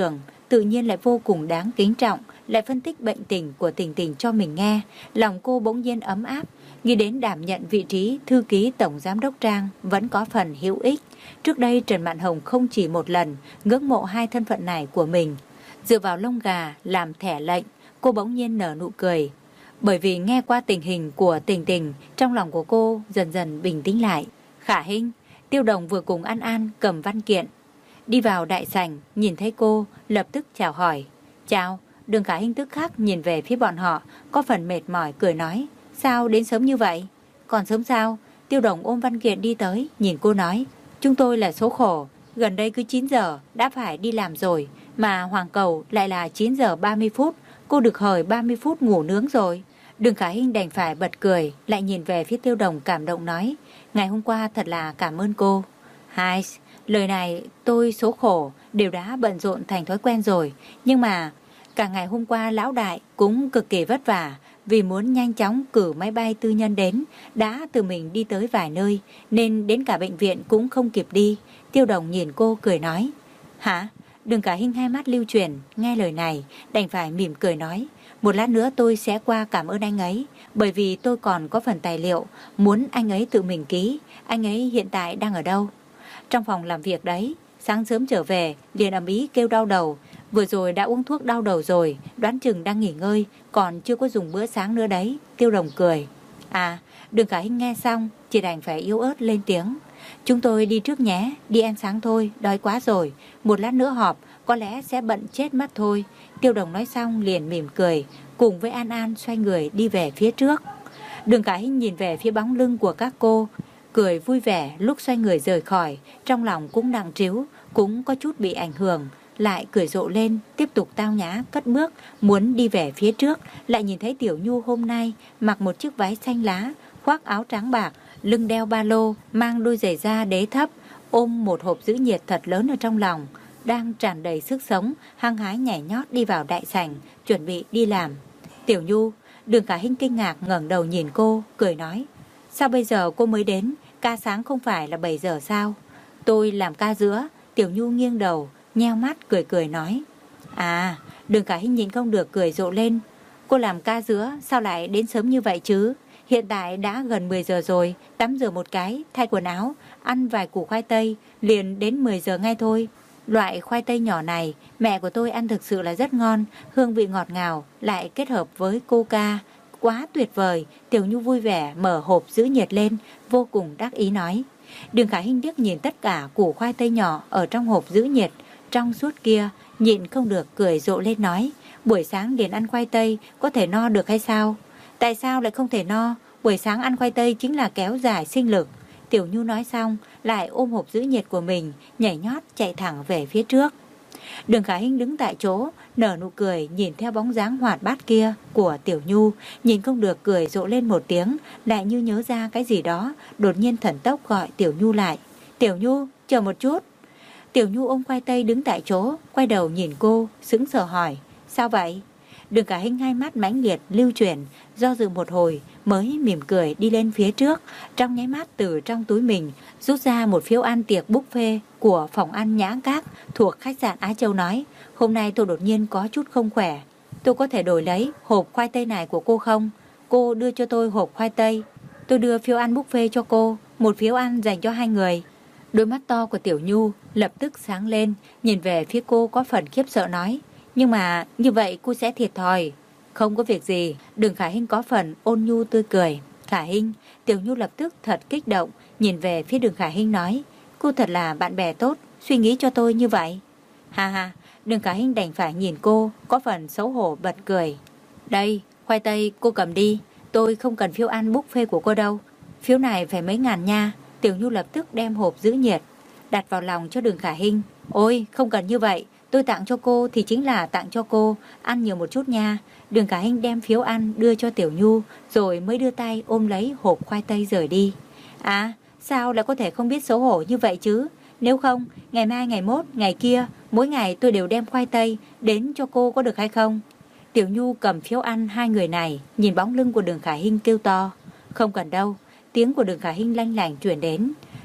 tự nhiên lại vô cùng đáng kính trọng, lại phân tích bệnh tình của Tình Tình cho mình nghe. Lòng cô bỗng nhiên ấm áp, nghĩ đến đảm nhận vị trí thư ký tổng giám đốc Trang vẫn có phần hữu ích. Trước đây Trần Mạn Hồng không chỉ một lần ngưỡng mộ hai thân phận này của mình. Dựa vào lông gà làm thẻ lệnh, cô bỗng nhiên nở nụ cười. Bởi vì nghe qua tình hình của Tình Tình, trong lòng của cô dần dần bình tĩnh lại. Khả Hinh, Tiêu Đồng vừa cùng An An cầm văn kiện đi vào đại sảnh, nhìn thấy cô lập tức chào hỏi. Chào. Đường Khả Hinh tức khắc nhìn về phía bọn họ, có phần mệt mỏi cười nói. Sao đến sớm như vậy? Còn sớm sao? Tiêu Đồng ôm văn kiện đi tới, nhìn cô nói. Chúng tôi là số khổ, gần đây cứ chín giờ đã phải đi làm rồi, mà Hoàng Cầu lại là chín giờ ba mươi phút, cô được hời ba mươi phút ngủ nướng rồi. Đường Khả Hinh đành phải bật cười, lại nhìn về phía Tiêu Đồng cảm động nói. Ngày hôm qua thật là cảm ơn cô. Hai, lời này tôi số khổ đều đã bận rộn thành thói quen rồi, nhưng mà cả ngày hôm qua lão đại cũng cực kỳ vất vả, vì muốn nhanh chóng cử máy bay tư nhân đến, đã tự mình đi tới vài nơi, nên đến cả bệnh viện cũng không kịp đi. Tiêu Đồng nhìn cô cười nói. Hả? Đường Khả Hinh hai mắt lưu chuyển, nghe lời này, đành phải mỉm cười nói. Một lát nữa tôi sẽ qua cảm ơn anh ấy, bởi vì tôi còn có phần tài liệu, muốn anh ấy tự mình ký. Anh ấy hiện tại đang ở đâu? Trong phòng làm việc đấy, sáng sớm trở về, liền ầm ĩ kêu đau đầu. Vừa rồi đã uống thuốc đau đầu rồi, đoán chừng đang nghỉ ngơi, còn chưa có dùng bữa sáng nữa đấy. Tiêu Đồng cười. À, Đường Khả Hinh nghe xong, chỉ đành phải yếu ớt lên tiếng. Chúng tôi đi trước nhé, đi ăn sáng thôi, đói quá rồi. Một lát nữa họp, có lẽ sẽ bận chết mất thôi. Tiêu Đồng nói xong liền mỉm cười, cùng với An An xoay người đi về phía trước. Đường Khả Hinh nhìn về phía bóng lưng của các cô, cười vui vẻ lúc xoay người rời khỏi, trong lòng cũng nặng trĩu, cũng có chút bị ảnh hưởng. Lại cười rộ lên, tiếp tục tao nhã cất bước, muốn đi về phía trước, lại nhìn thấy Tiểu Nhu hôm nay mặc một chiếc váy xanh lá, khoác áo trắng bạc, lưng đeo ba lô, mang đôi giày da đế thấp, ôm một hộp giữ nhiệt thật lớn ở trong lòng, đang tràn đầy sức sống, hăng hái nhảy nhót đi vào đại sảnh, chuẩn bị đi làm. Tiểu Nhu, Đường Khả Hinh kinh ngạc ngẩng đầu nhìn cô, cười nói. Sao bây giờ cô mới đến? Ca sáng không phải là bảy giờ sao? Tôi làm ca giữa. Tiểu Nhu nghiêng đầu, nheo mắt cười cười nói. À, Đường Khả Hinh nhìn không được cười rộ lên. Cô làm ca giữa sao lại đến sớm như vậy chứ? Hiện tại đã gần mười giờ rồi, tắm rửa một cái, thay quần áo, ăn vài củ khoai tây, liền đến mười giờ ngay thôi. Loại khoai tây nhỏ này, mẹ của tôi ăn thực sự là rất ngon, hương vị ngọt ngào, lại kết hợp với coca, quá tuyệt vời. Tiểu Nhu vui vẻ mở hộp giữ nhiệt lên, vô cùng đắc ý nói. Đường Khả Hinh liếc nhìn tất cả củ khoai tây nhỏ ở trong hộp giữ nhiệt, trong suốt kia, nhịn không được cười rộ lên nói. Buổi sáng liền ăn khoai tây, có thể no được hay sao? Tại sao lại không thể no? Buổi sáng ăn khoai tây chính là kéo dài sinh lực. Tiểu Nhu nói xong, lại ôm hộp giữ nhiệt của mình, nhảy nhót chạy thẳng về phía trước. Đường Khả Hinh đứng tại chỗ, nở nụ cười nhìn theo bóng dáng hoạt bát kia của Tiểu Nhu, nhìn không được cười rộ lên một tiếng, lại như nhớ ra cái gì đó, đột nhiên thần tốc gọi Tiểu Nhu lại. Tiểu Nhu, chờ một chút. Tiểu Nhu ôm khoai tây đứng tại chỗ, quay đầu nhìn cô, sững sờ hỏi. Sao vậy? Đường Khả Hinh hai mắt mãnh liệt lưu chuyển, do dự một hồi mới mỉm cười đi lên phía trước, trong nháy mắt từ trong túi mình rút ra một phiếu ăn tiệc buffet của phòng ăn Nhã Các thuộc khách sạn Á Châu nói. Hôm nay tôi đột nhiên có chút không khỏe, tôi có thể đổi lấy hộp khoai tây này của cô không? Cô đưa cho tôi hộp khoai tây, tôi đưa phiếu ăn buffet cho cô, một phiếu ăn dành cho hai người. Đôi mắt to của Tiểu Nhu lập tức sáng lên, nhìn về phía cô có phần khiếp sợ nói. Nhưng mà như vậy cô sẽ thiệt thòi. Không có việc gì. Đường Khả Hinh có phần ôn nhu tươi cười. Khả Hinh. Tiểu Nhu lập tức thật kích động, nhìn về phía Đường Khả Hinh nói. Cô thật là bạn bè tốt, suy nghĩ cho tôi như vậy. Ha ha. Đường Khả Hinh đành phải nhìn cô, có phần xấu hổ bật cười. Đây, khoai tây cô cầm đi, tôi không cần phiếu ăn buffet của cô đâu. Phiếu này phải mấy ngàn nha. Tiểu Nhu lập tức đem hộp giữ nhiệt đặt vào lòng cho Đường Khả Hinh. Ôi, không cần như vậy, tôi tặng cho cô thì chính là tặng cho cô, ăn nhiều một chút nha. Đường Khả Hinh đem phiếu ăn đưa cho Tiểu Nhu, rồi mới đưa tay ôm lấy hộp khoai tây rời đi. À, sao lại có thể không biết xấu hổ như vậy chứ? Nếu không, ngày mai, ngày mốt, ngày kia, mỗi ngày tôi đều đem khoai tây đến cho cô, có được hay không? Tiểu Nhu cầm phiếu ăn hai người này, nhìn bóng lưng của Đường Khả Hinh kêu to. Không cần đâu. Tiếng của Đường Khả Hinh lanh lảnh chuyển đến.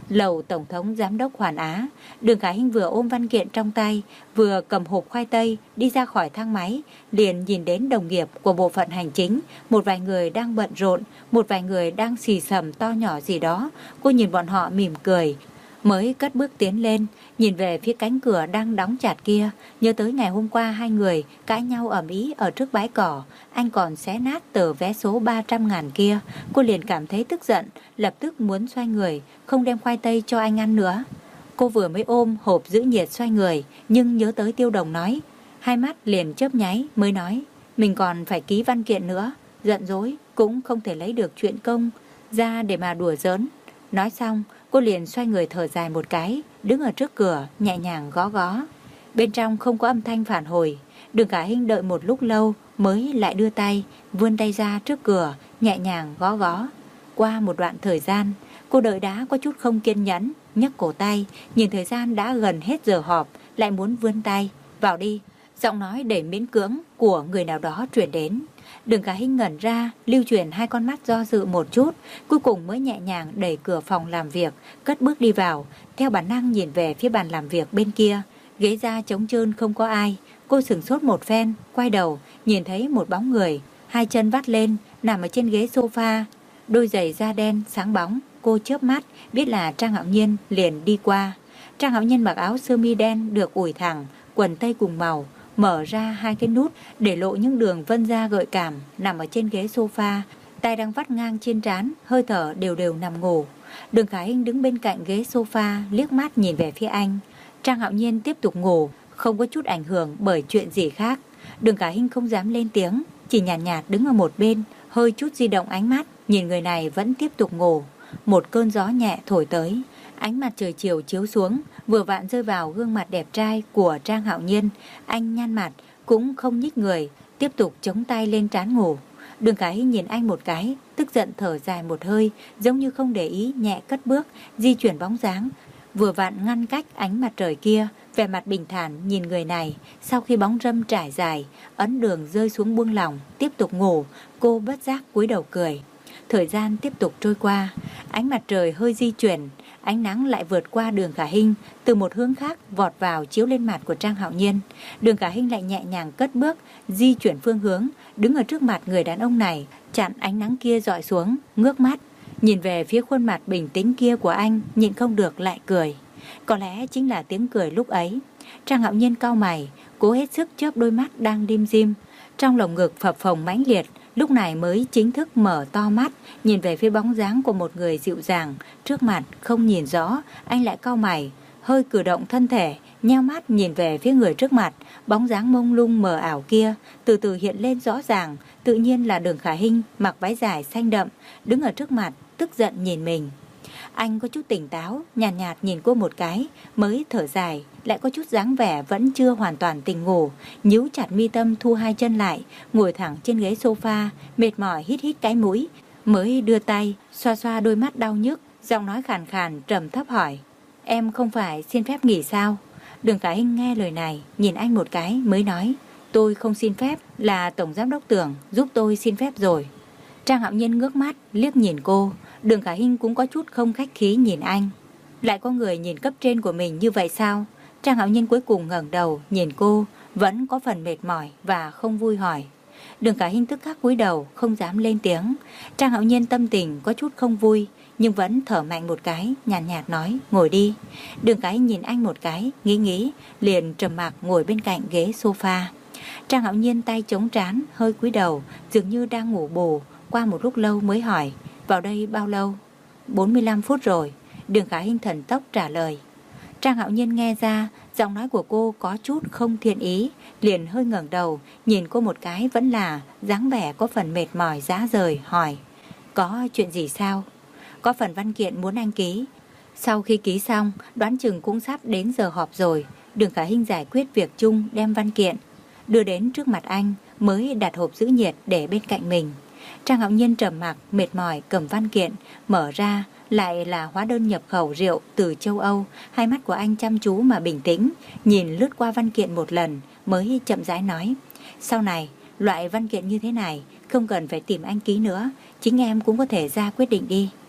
lầu Tổng thống Giám đốc Hoàn Á. Đường Khải Hinh vừa ôm văn kiện trong tay, vừa cầm hộp khoai tây đi ra khỏi thang máy, liền nhìn đến đồng nghiệp của bộ phận hành chính, một vài người đang bận rộn, một vài người đang xì xầm to nhỏ gì đó. Cô nhìn bọn họ mỉm cười, mới cất bước tiến lên, nhìn về phía cánh cửa đang đóng chặt kia, nhớ tới ngày hôm qua hai người cãi nhau ầm ĩ ở trước bãi cỏ, anh còn xé nát tờ vé số ba trăm ngàn kia. Cô liền cảm thấy tức giận, lập tức muốn xoay người, không đem khoai tây cho anh ăn nữa. Cô vừa mới ôm hộp giữ nhiệt xoay người, nhưng nhớ tới Tiêu Đồng nói, hai mắt liền chớp nháy mới nói, mình còn phải ký văn kiện nữa, giận dỗi cũng không thể lấy được chuyện công ra để mà đùa giỡn. Nói xong, cô liền xoay người thở dài một cái, đứng ở trước cửa, nhẹ nhàng gõ gõ. Bên trong không có âm thanh phản hồi. Đường Khải Hinh đợi một lúc lâu mới lại đưa tay, vươn tay ra trước cửa, nhẹ nhàng gõ gõ. Qua một đoạn thời gian, cô đợi đã có chút không kiên nhẫn, nhấc cổ tay, nhìn thời gian đã gần hết giờ họp, lại muốn vươn tay, vào đi. Giọng nói đầy miễn cưỡng của người nào đó truyền đến. Đường Khải Hinh ngẩn ra, lưu chuyển hai con mắt do dự một chút, cuối cùng mới nhẹ nhàng đẩy cửa phòng làm việc, cất bước đi vào, theo bản năng nhìn về phía bàn làm việc bên kia. Ghế da trống trơn không có ai, cô sửng sốt một phen, quay đầu, nhìn thấy một bóng người, hai chân vắt lên, nằm ở trên ghế sofa, đôi giày da đen sáng bóng. Cô chớp mắt, biết là Trang Hạo Nhiên, liền đi qua. Trang Hạo Nhiên mặc áo sơ mi đen được ủi thẳng, quần tây cùng màu, mở ra hai cái nút để lộ những đường vân da gợi cảm, nằm ở trên ghế sofa, tay đang vắt ngang trên trán, hơi thở đều đều nằm ngủ. Đường Khải Hinh đứng bên cạnh ghế sofa, liếc mắt nhìn về phía anh. Trang Hạo Nhiên tiếp tục ngủ, không có chút ảnh hưởng bởi chuyện gì khác. Đường Khải Hinh không dám lên tiếng, chỉ nhàn nhạt, nhạt đứng ở một bên, hơi chút di động ánh mắt, nhìn người này vẫn tiếp tục ngủ. Một cơn gió nhẹ thổi tới, ánh mặt trời chiều chiếu xuống, vừa vặn rơi vào gương mặt đẹp trai của Trang Hạo Nhiên. Anh nhăn mặt, cũng không nhích người, tiếp tục chống tay lên trán ngủ. Đường Khải Hinh nhìn anh một cái, tức giận thở dài một hơi, giống như không để ý, nhẹ cất bước, di chuyển bóng dáng, vừa vặn ngăn cách ánh mặt trời kia, vẻ mặt bình thản nhìn người này. Sau khi bóng râm trải dài, ấn đường rơi xuống buông lỏng, tiếp tục ngủ, cô bất giác cúi đầu cười. Thời gian tiếp tục trôi qua, ánh mặt trời hơi di chuyển, ánh nắng lại vượt qua Đường Khải Hinh, từ một hướng khác vọt vào chiếu lên mặt của Trang Hạo Nhiên. Đường Khải Hinh lại nhẹ nhàng cất bước, di chuyển phương hướng, đứng ở trước mặt người đàn ông này, chặn ánh nắng kia dọi xuống, ngước mắt, nhìn về phía khuôn mặt bình tĩnh kia của anh, nhịn không được lại cười. Có lẽ chính là tiếng cười lúc ấy. Trang Hạo Nhiên cau mày, cố hết sức chớp đôi mắt đang dim dim, trong lồng ngực phập phồng mãnh liệt. Lúc này mới chính thức mở to mắt, nhìn về phía bóng dáng của một người dịu dàng trước mặt. Không nhìn rõ, anh lại cau mày, hơi cử động thân thể, nheo mắt nhìn về phía người trước mặt. Bóng dáng mông lung mờ ảo kia từ từ hiện lên rõ ràng, tự nhiên là Đường Khải Hinh, mặc váy dài xanh đậm, đứng ở trước mặt, tức giận nhìn mình. Anh có chút tỉnh táo, nhàn nhạt, nhạt nhìn cô một cái, mới thở dài, lại có chút dáng vẻ vẫn chưa hoàn toàn tỉnh ngủ, nhíu chặt mi tâm, thu hai chân lại, ngồi thẳng trên ghế sofa, mệt mỏi hít hít cái mũi, mới đưa tay xoa xoa đôi mắt đau nhức, giọng nói khàn khàn trầm thấp hỏi: "Em không phải xin phép nghỉ sao?" Đường Khải Hinh nghe lời này, nhìn anh một cái mới nói: "Tôi không xin phép, là Tổng Giám đốc Tưởng giúp tôi xin phép rồi." Trang Hạo Nhiên ngước mắt liếc nhìn cô. Đường Khải Hinh cũng có chút không khách khí nhìn anh. Lại có người nhìn cấp trên của mình như vậy sao? Trang Hạo Nhiên cuối cùng ngẩng đầu nhìn cô, vẫn có phần mệt mỏi và không vui hỏi. Đường Khải Hinh tức khắc cúi đầu, không dám lên tiếng. Trang Hạo Nhiên tâm tình có chút không vui, nhưng vẫn thở mạnh một cái, nhàn nhạt, nhạt nói: "Ngồi đi." Đường Khải Hinh nhìn anh một cái, nghĩ nghĩ, liền trầm mặc ngồi bên cạnh ghế sofa. Trang Hạo Nhiên tay chống trán, hơi cúi đầu, dường như đang ngủ bù. Qua một lúc lâu mới hỏi: "Vào đây bao lâu?" bốn mươi lăm phút rồi." Đường Khải Hinh thần tốc trả lời. Trang Hạo Nhiên nghe ra giọng nói của cô có chút không thiện ý, liền hơi ngẩng đầu nhìn cô một cái, vẫn là dáng vẻ có phần mệt mỏi rã rời, hỏi: "Có chuyện gì sao?" "Có phần văn kiện muốn anh ký. Sau khi ký xong, đoán chừng cũng sắp đến giờ họp rồi." Đường Khải Hinh giải quyết việc chung, đem văn kiện đưa đến trước mặt anh, mới đặt hộp giữ nhiệt để bên cạnh mình. Trang Hạo Nhiên trầm mặc, mệt mỏi cầm văn kiện, mở ra, lại là hóa đơn nhập khẩu rượu từ châu Âu. Hai mắt của anh chăm chú mà bình tĩnh, nhìn lướt qua văn kiện một lần, mới chậm rãi nói: "Sau này, loại văn kiện như thế này, không cần phải tìm anh ký nữa, chính em cũng có thể ra quyết định đi."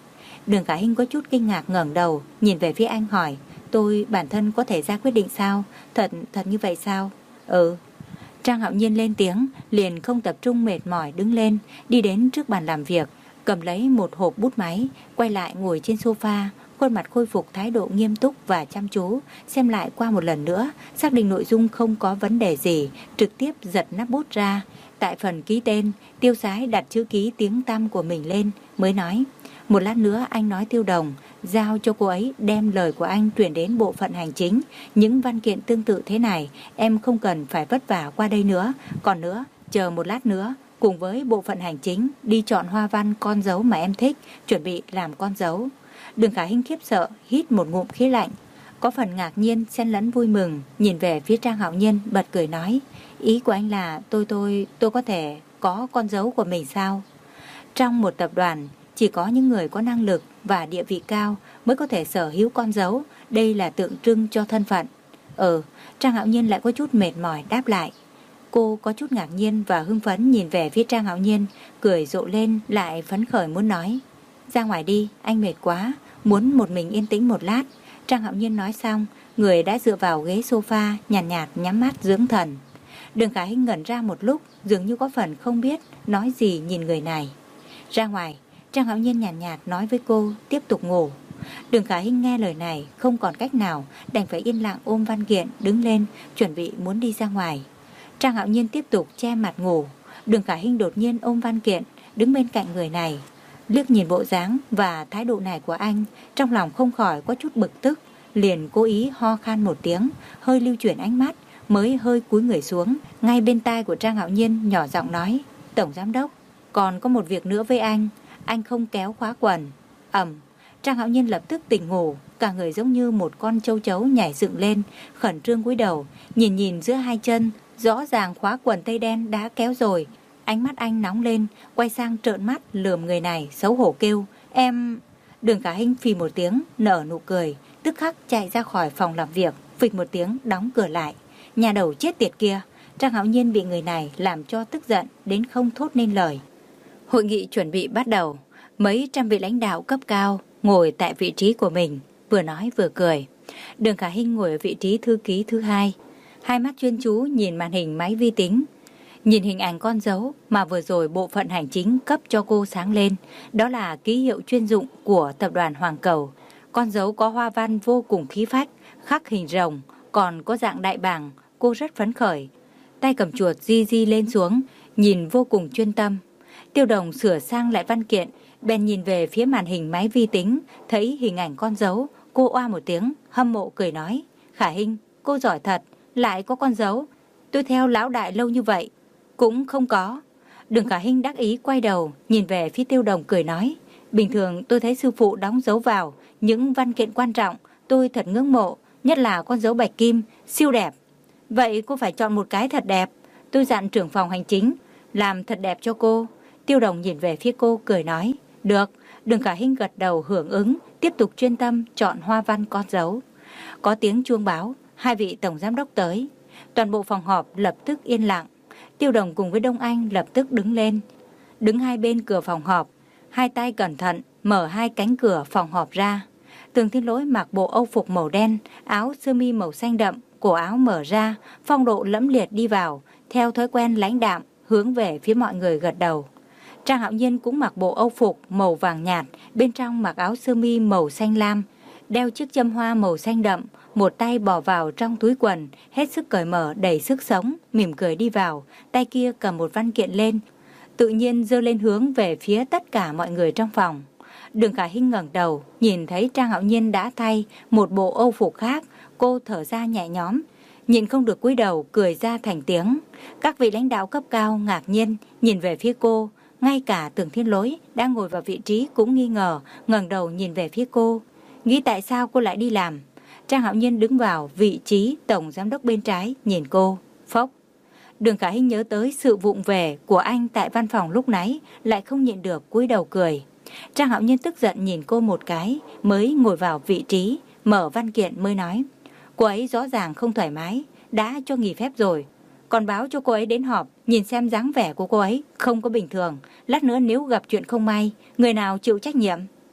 Đường Khả Hinh có chút kinh ngạc ngẩng đầu, nhìn về phía anh hỏi, tôi bản thân có thể ra quyết định sao? Thật, thật như vậy sao? Ừ. Trang Hạo Nhiên lên tiếng, liền không tập trung mệt mỏi đứng lên, đi đến trước bàn làm việc, cầm lấy một hộp bút máy, quay lại ngồi trên sofa, khuôn mặt khôi phục thái độ nghiêm túc và chăm chú, xem lại qua một lần nữa, xác định nội dung không có vấn đề gì, trực tiếp giật nắp bút ra. Tại phần ký tên, Tiêu Sái đặt chữ ký tiếng tăm của mình lên, mới nói, một lát nữa anh nói Tiêu Đồng, giao cho cô ấy đem lời của anh chuyển đến bộ phận hành chính. Những văn kiện tương tự thế này, em không cần phải vất vả qua đây nữa. Còn nữa, chờ một lát nữa, cùng với bộ phận hành chính đi chọn hoa văn con dấu mà em thích, chuẩn bị làm con dấu. Đường Khả Hinh khiếp sợ, hít một ngụm khí lạnh, có phần ngạc nhiên xen lẫn vui mừng, nhìn về phía Trang Hạo Nhiên bật cười nói, ý của anh là tôi tôi tôi có thể có con dấu của mình sao? Trong một tập đoàn, chỉ có những người có năng lực và địa vị cao mới có thể sở hữu con dấu, đây là tượng trưng cho thân phận. Ừ, Trang Hạo Nhiên lại có chút mệt mỏi đáp lại. Cô có chút ngạc nhiên và hưng phấn nhìn về phía Trang Hạo Nhiên, cười rộ lên lại phấn khởi muốn nói, ra ngoài đi, anh mệt quá, muốn một mình yên tĩnh một lát. Trang Hạo Nhiên nói xong, người đã dựa vào ghế sofa, nhàn nhạt, nhạt nhắm mắt dưỡng thần. Đường Khả Hinh ngẩn ra một lúc, dường như có phần không biết nói gì nhìn người này. Ra ngoài, Trang Hạo Nhiên nhàn nhạt, nhạt nói với cô tiếp tục ngủ. Đường Khả Hinh nghe lời này không còn cách nào, đành phải yên lặng ôm văn kiện đứng lên, chuẩn bị muốn đi ra ngoài. Trang Hạo Nhiên tiếp tục che mặt ngủ. Đường Khả Hinh đột nhiên ôm văn kiện đứng bên cạnh người này, liếc nhìn bộ dáng và thái độ này của anh, trong lòng không khỏi có chút bực tức, liền cố ý ho khan một tiếng, hơi lưu chuyển ánh mắt, mới hơi cúi người xuống, ngay bên tai của Trang Hạo Nhiên nhỏ giọng nói, Tổng Giám Đốc, còn có một việc nữa với anh, anh không kéo khóa quần. Ầm, Trang Hạo Nhiên lập tức tỉnh ngủ, cả người giống như một con châu chấu nhảy dựng lên, khẩn trương cúi đầu, nhìn nhìn giữa hai chân, rõ ràng khóa quần tây đen đã kéo rồi. Ánh mắt anh nóng lên, quay sang trợn mắt lườm người này, xấu hổ kêu, em... Đường Khả Hinh phì một tiếng, nở nụ cười, tức khắc chạy ra khỏi phòng làm việc, phịch một tiếng đóng cửa lại. Nhà đầu chết tiệt kia, Trang Hạo Nhiên bị người này làm cho tức giận đến không thốt nên lời. Hội nghị chuẩn bị bắt đầu, mấy trăm vị lãnh đạo cấp cao ngồi tại vị trí của mình, vừa nói vừa cười. Đường Khả Hinh ngồi ở vị trí thư ký thứ hai, hai mắt chuyên chú nhìn màn hình máy vi tính, nhìn hình ảnh con dấu mà vừa rồi bộ phận hành chính cấp cho cô sáng lên. Đó là ký hiệu chuyên dụng của tập đoàn Hoàng Cầu. Con dấu có hoa văn vô cùng khí phách, khắc hình rồng, còn có dạng đại bàng. Cô rất phấn khởi, tay cầm chuột di di lên xuống, nhìn vô cùng chuyên tâm. Tiêu Đồng sửa sang lại văn kiện, bèn nhìn về phía màn hình máy vi tính, thấy hình ảnh con dấu. Cô oa một tiếng, hâm mộ cười nói, Khả Hinh, cô giỏi thật, lại có con dấu. Tôi theo lão đại lâu như vậy cũng không có. Đường Khả Hinh đắc ý quay đầu, nhìn về phía Tiêu Đồng cười nói, bình thường tôi thấy sư phụ đóng dấu vào những văn kiện quan trọng, tôi thật ngưỡng mộ, nhất là con dấu bạch kim, siêu đẹp. Vậy cô phải chọn một cái thật đẹp, tôi dặn trưởng phòng hành chính làm thật đẹp cho cô. Tiêu Đồng nhìn về phía cô cười nói, được. Đường Khả Hinh gật đầu hưởng ứng, tiếp tục chuyên tâm chọn hoa văn con dấu. Có tiếng chuông báo, hai vị tổng giám đốc tới. Toàn bộ phòng họp lập tức yên lặng. Tiêu Đồng cùng với Đông Anh lập tức đứng lên, đứng hai bên cửa phòng họp, hai tay cẩn thận mở hai cánh cửa phòng họp ra. Tường Thiên Lỗi mặc bộ âu phục màu đen, áo sơ mi màu xanh đậm, cổ áo mở ra, phong độ lẫm liệt đi vào, theo thói quen lãnh đạm hướng về phía mọi người gật đầu. Trang Hạo Nhiên cũng mặc bộ âu phục màu vàng nhạt, bên trong mặc áo sơ mi màu xanh lam, đeo chiếc châm hoa màu xanh đậm, một tay bỏ vào trong túi quần, hết sức cởi mở đầy sức sống, mỉm cười đi vào, tay kia cầm một văn kiện lên, tự nhiên giơ lên hướng về phía tất cả mọi người trong phòng. Đường Khả Hinh ngẩng đầu, nhìn thấy Trang Hạo Nhiên đã thay một bộ âu phục khác, cô thở ra nhẹ nhõm, nhìn không được cúi đầu cười ra thành tiếng. Các vị lãnh đạo cấp cao ngạc nhiên nhìn về phía cô, ngay cả Tường Thiên Lỗi đang ngồi vào vị trí cũng nghi ngờ, ngẩng đầu nhìn về phía cô, nghĩ tại sao cô lại đi làm. Trang Hạo Nhiên đứng vào vị trí tổng giám đốc bên trái, nhìn cô, phốc. Đường Khả Hinh nhớ tới sự vụng về của anh tại văn phòng lúc nãy, lại không nhịn được cúi đầu cười. Trang Hạo Nhiên tức giận nhìn cô một cái, mới ngồi vào vị trí, mở văn kiện mới nói, cô ấy rõ ràng không thoải mái, đã cho nghỉ phép rồi, còn báo cho cô ấy đến họp, nhìn xem dáng vẻ của cô ấy không có bình thường, lát nữa nếu gặp chuyện không may, người nào chịu trách nhiệm.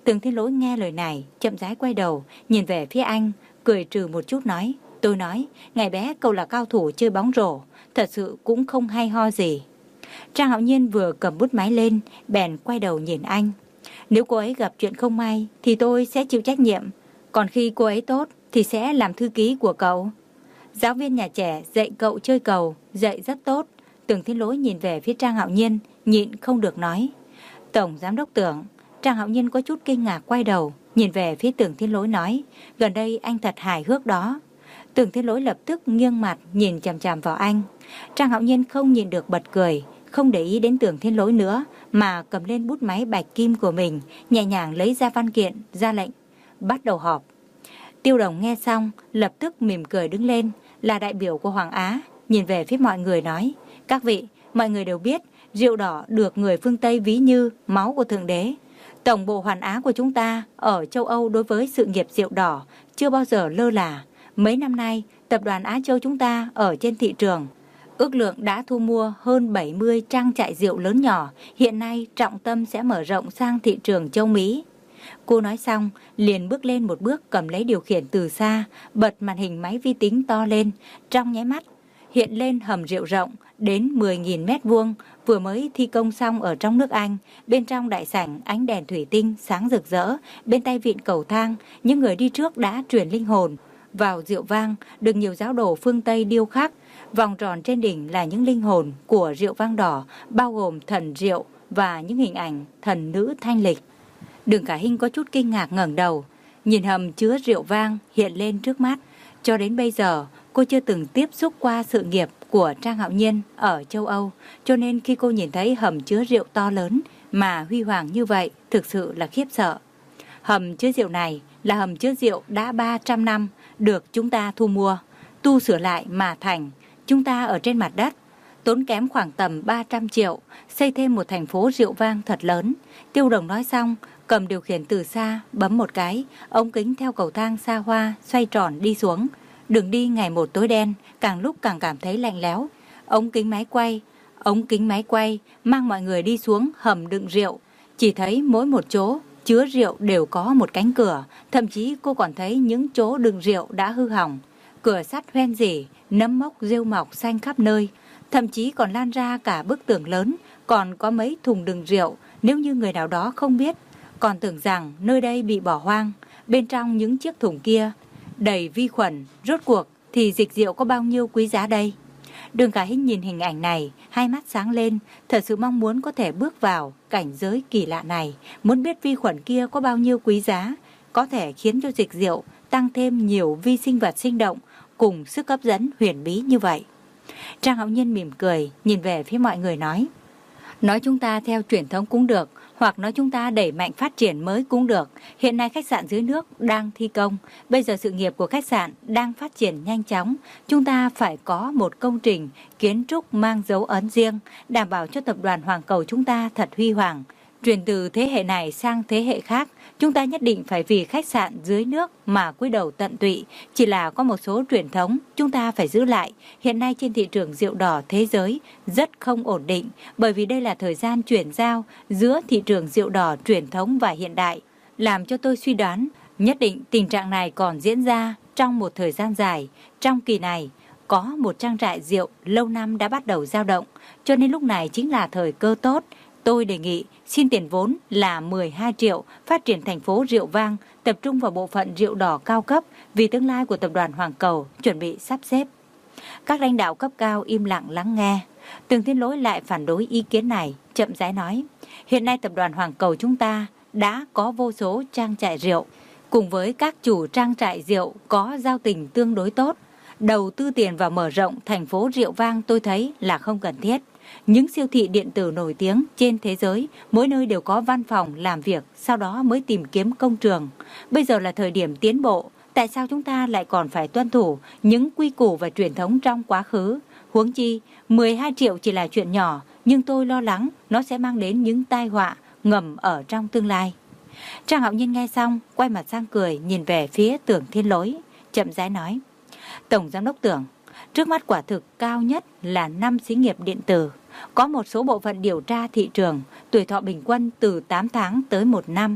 Tưởng Thiên Lỗi nghe lời này, chậm rãi quay đầu, nhìn về phía anh, cười trừ một chút nói, tôi nói, ngày bé cậu là cao thủ chơi bóng rổ, thật sự cũng không hay ho gì. Trang Hạo Nhiên vừa cầm bút máy lên, bèn quay đầu nhìn anh. Nếu cô ấy gặp chuyện không may thì tôi sẽ chịu trách nhiệm, còn khi cô ấy tốt thì sẽ làm thư ký của cậu. Giáo viên nhà trẻ dạy cậu chơi cầu, dạy rất tốt. Tưởng Thiên Lỗi nhìn về phía Trang Hạo Nhiên, nhịn không được nói. Tổng giám đốc Tưởng. Trang Hạo Nhiên có chút kinh ngạc quay đầu, nhìn về phía Tưởng Thiên Lỗi nói, gần đây anh thật hài hước đó. Tưởng Thiên Lỗi lập tức nghiêng mặt nhìn chằm chằm vào anh. Trang Hạo Nhiên không nhịn được bật cười, không để ý đến Tưởng Thiên Lỗi nữa, mà cầm lên bút máy bạch kim của mình, nhẹ nhàng lấy ra văn kiện, ra lệnh, bắt đầu họp. Tiêu Đồng nghe xong, lập tức mỉm cười đứng lên, là đại biểu của Hoàng Á, nhìn về phía mọi người nói, các vị, mọi người đều biết, rượu đỏ được người phương Tây ví như máu của Thượng Đế. Tổng bộ Hoàn Á của chúng ta ở châu Âu đối với sự nghiệp rượu đỏ chưa bao giờ lơ là. Mấy năm nay, tập đoàn Á Châu chúng ta ở trên thị trường, ước lượng đã thu mua hơn bảy mươi trang trại rượu lớn nhỏ, hiện nay trọng tâm sẽ mở rộng sang thị trường châu Mỹ. Cô nói xong, liền bước lên một bước cầm lấy điều khiển từ xa, bật màn hình máy vi tính to lên, trong nháy mắt hiện lên hầm rượu rộng đến mười nghìn mét vuông, vừa mới thi công xong ở trong nước Anh. Bên trong đại sảnh ánh đèn thủy tinh sáng rực rỡ, bên tay vịn cầu thang, những người đi trước đã truyền linh hồn vào rượu vang, được nhiều giáo đồ phương Tây điêu khắc. Vòng tròn trên đỉnh là những linh hồn của rượu vang đỏ, bao gồm thần rượu và những hình ảnh thần nữ thanh lịch. Đường Cả Hinh có chút kinh ngạc ngẩng đầu, nhìn hầm chứa rượu vang hiện lên trước mắt. Cho đến bây giờ, cô chưa từng tiếp xúc qua sự nghiệp của Trang Hạo Nhiên ở châu Âu, cho nên khi cô nhìn thấy hầm chứa rượu to lớn mà huy hoàng như vậy, thực sự là khiếp sợ. Hầm chứa rượu này là hầm chứa rượu đã ba trăm năm, được chúng ta thu mua, tu sửa lại mà thành. Chúng ta ở trên mặt đất, tốn kém khoảng tầm ba trăm triệu, xây thêm một thành phố rượu vang thật lớn. Tiêu Đồng nói xong, cầm điều khiển từ xa, bấm một cái, ống kính theo cầu thang xa hoa, xoay tròn đi xuống. Đường đi ngày một tối đen, càng lúc càng cảm thấy lạnh lẽo. Ống kính máy quay, ống kính máy quay mang mọi người đi xuống hầm đựng rượu. Chỉ thấy mỗi một chỗ chứa rượu đều có một cánh cửa, thậm chí cô còn thấy những chỗ đựng rượu đã hư hỏng. Cửa sắt hoen rỉ, nấm mốc rêu mọc xanh khắp nơi, thậm chí còn lan ra cả bức tường lớn, còn có mấy thùng đựng rượu. Nếu như người nào đó không biết, còn tưởng rằng nơi đây bị bỏ hoang. Bên trong những chiếc thùng kia đầy vi khuẩn, rốt cuộc thì dịch rượu có bao nhiêu quý giá đây? Đường Cả Hinh nhìn hình ảnh này, hai mắt sáng lên, thật sự mong muốn có thể bước vào cảnh giới kỳ lạ này, muốn biết vi khuẩn kia có bao nhiêu quý giá, có thể khiến cho dịch rượu tăng thêm nhiều vi sinh vật sinh động cùng sức hấp dẫn huyền bí như vậy. Trang Hạo Nhiên mỉm cười, nhìn về phía mọi người nói, nói chúng ta theo truyền thống cũng được, hoặc nói chúng ta đẩy mạnh phát triển mới cũng được. Hiện nay khách sạn dưới nước đang thi công, bây giờ sự nghiệp của khách sạn đang phát triển nhanh chóng. Chúng ta phải có một công trình kiến trúc mang dấu ấn riêng, đảm bảo cho tập đoàn Hoàng Cầu chúng ta thật huy hoàng. Truyền từ thế hệ này sang thế hệ khác, chúng ta nhất định phải vì khách sạn dưới nước mà cúi đầu tận tụy. Chỉ là có một số truyền thống chúng ta phải giữ lại. Hiện nay trên thị trường rượu đỏ thế giới rất không ổn định, bởi vì đây là thời gian chuyển giao giữa thị trường rượu đỏ truyền thống và hiện đại, làm cho tôi suy đoán nhất định tình trạng này còn diễn ra trong một thời gian dài. Trong kỳ này, có một trang trại rượu lâu năm đã bắt đầu dao động, cho nên lúc này chính là thời cơ tốt. Tôi đề nghị xin tiền vốn là mười hai triệu, phát triển thành phố rượu vang, tập trung vào bộ phận rượu đỏ cao cấp, vì tương lai của tập đoàn Hoàng Cầu chuẩn bị sắp xếp. Các lãnh đạo cấp cao im lặng lắng nghe. Tưởng Thiên Lỗi lại phản đối ý kiến này, chậm rãi nói, hiện nay tập đoàn Hoàng Cầu chúng ta đã có vô số trang trại rượu, cùng với các chủ trang trại rượu có giao tình tương đối tốt. Đầu tư tiền vào mở rộng thành phố rượu vang tôi thấy là không cần thiết. Những siêu thị điện tử nổi tiếng trên thế giới, mỗi nơi đều có văn phòng làm việc, sau đó mới tìm kiếm công trường. Bây giờ là thời điểm tiến bộ, tại sao chúng ta lại còn phải tuân thủ những quy củ và truyền thống trong quá khứ? Huống chi, mười hai triệu chỉ là chuyện nhỏ, nhưng tôi lo lắng nó sẽ mang đến những tai họa ngầm ở trong tương lai. Trang Hạo Nhiên nghe xong, quay mặt sang cười, nhìn về phía Tưởng Thiên Lỗi, chậm rãi nói, Tổng Giám đốc Tưởng, trước mắt quả thực cao nhất là năm xí nghiệp điện tử. Có một số bộ phận điều tra thị trường, tuổi thọ bình quân từ tám tháng tới một năm.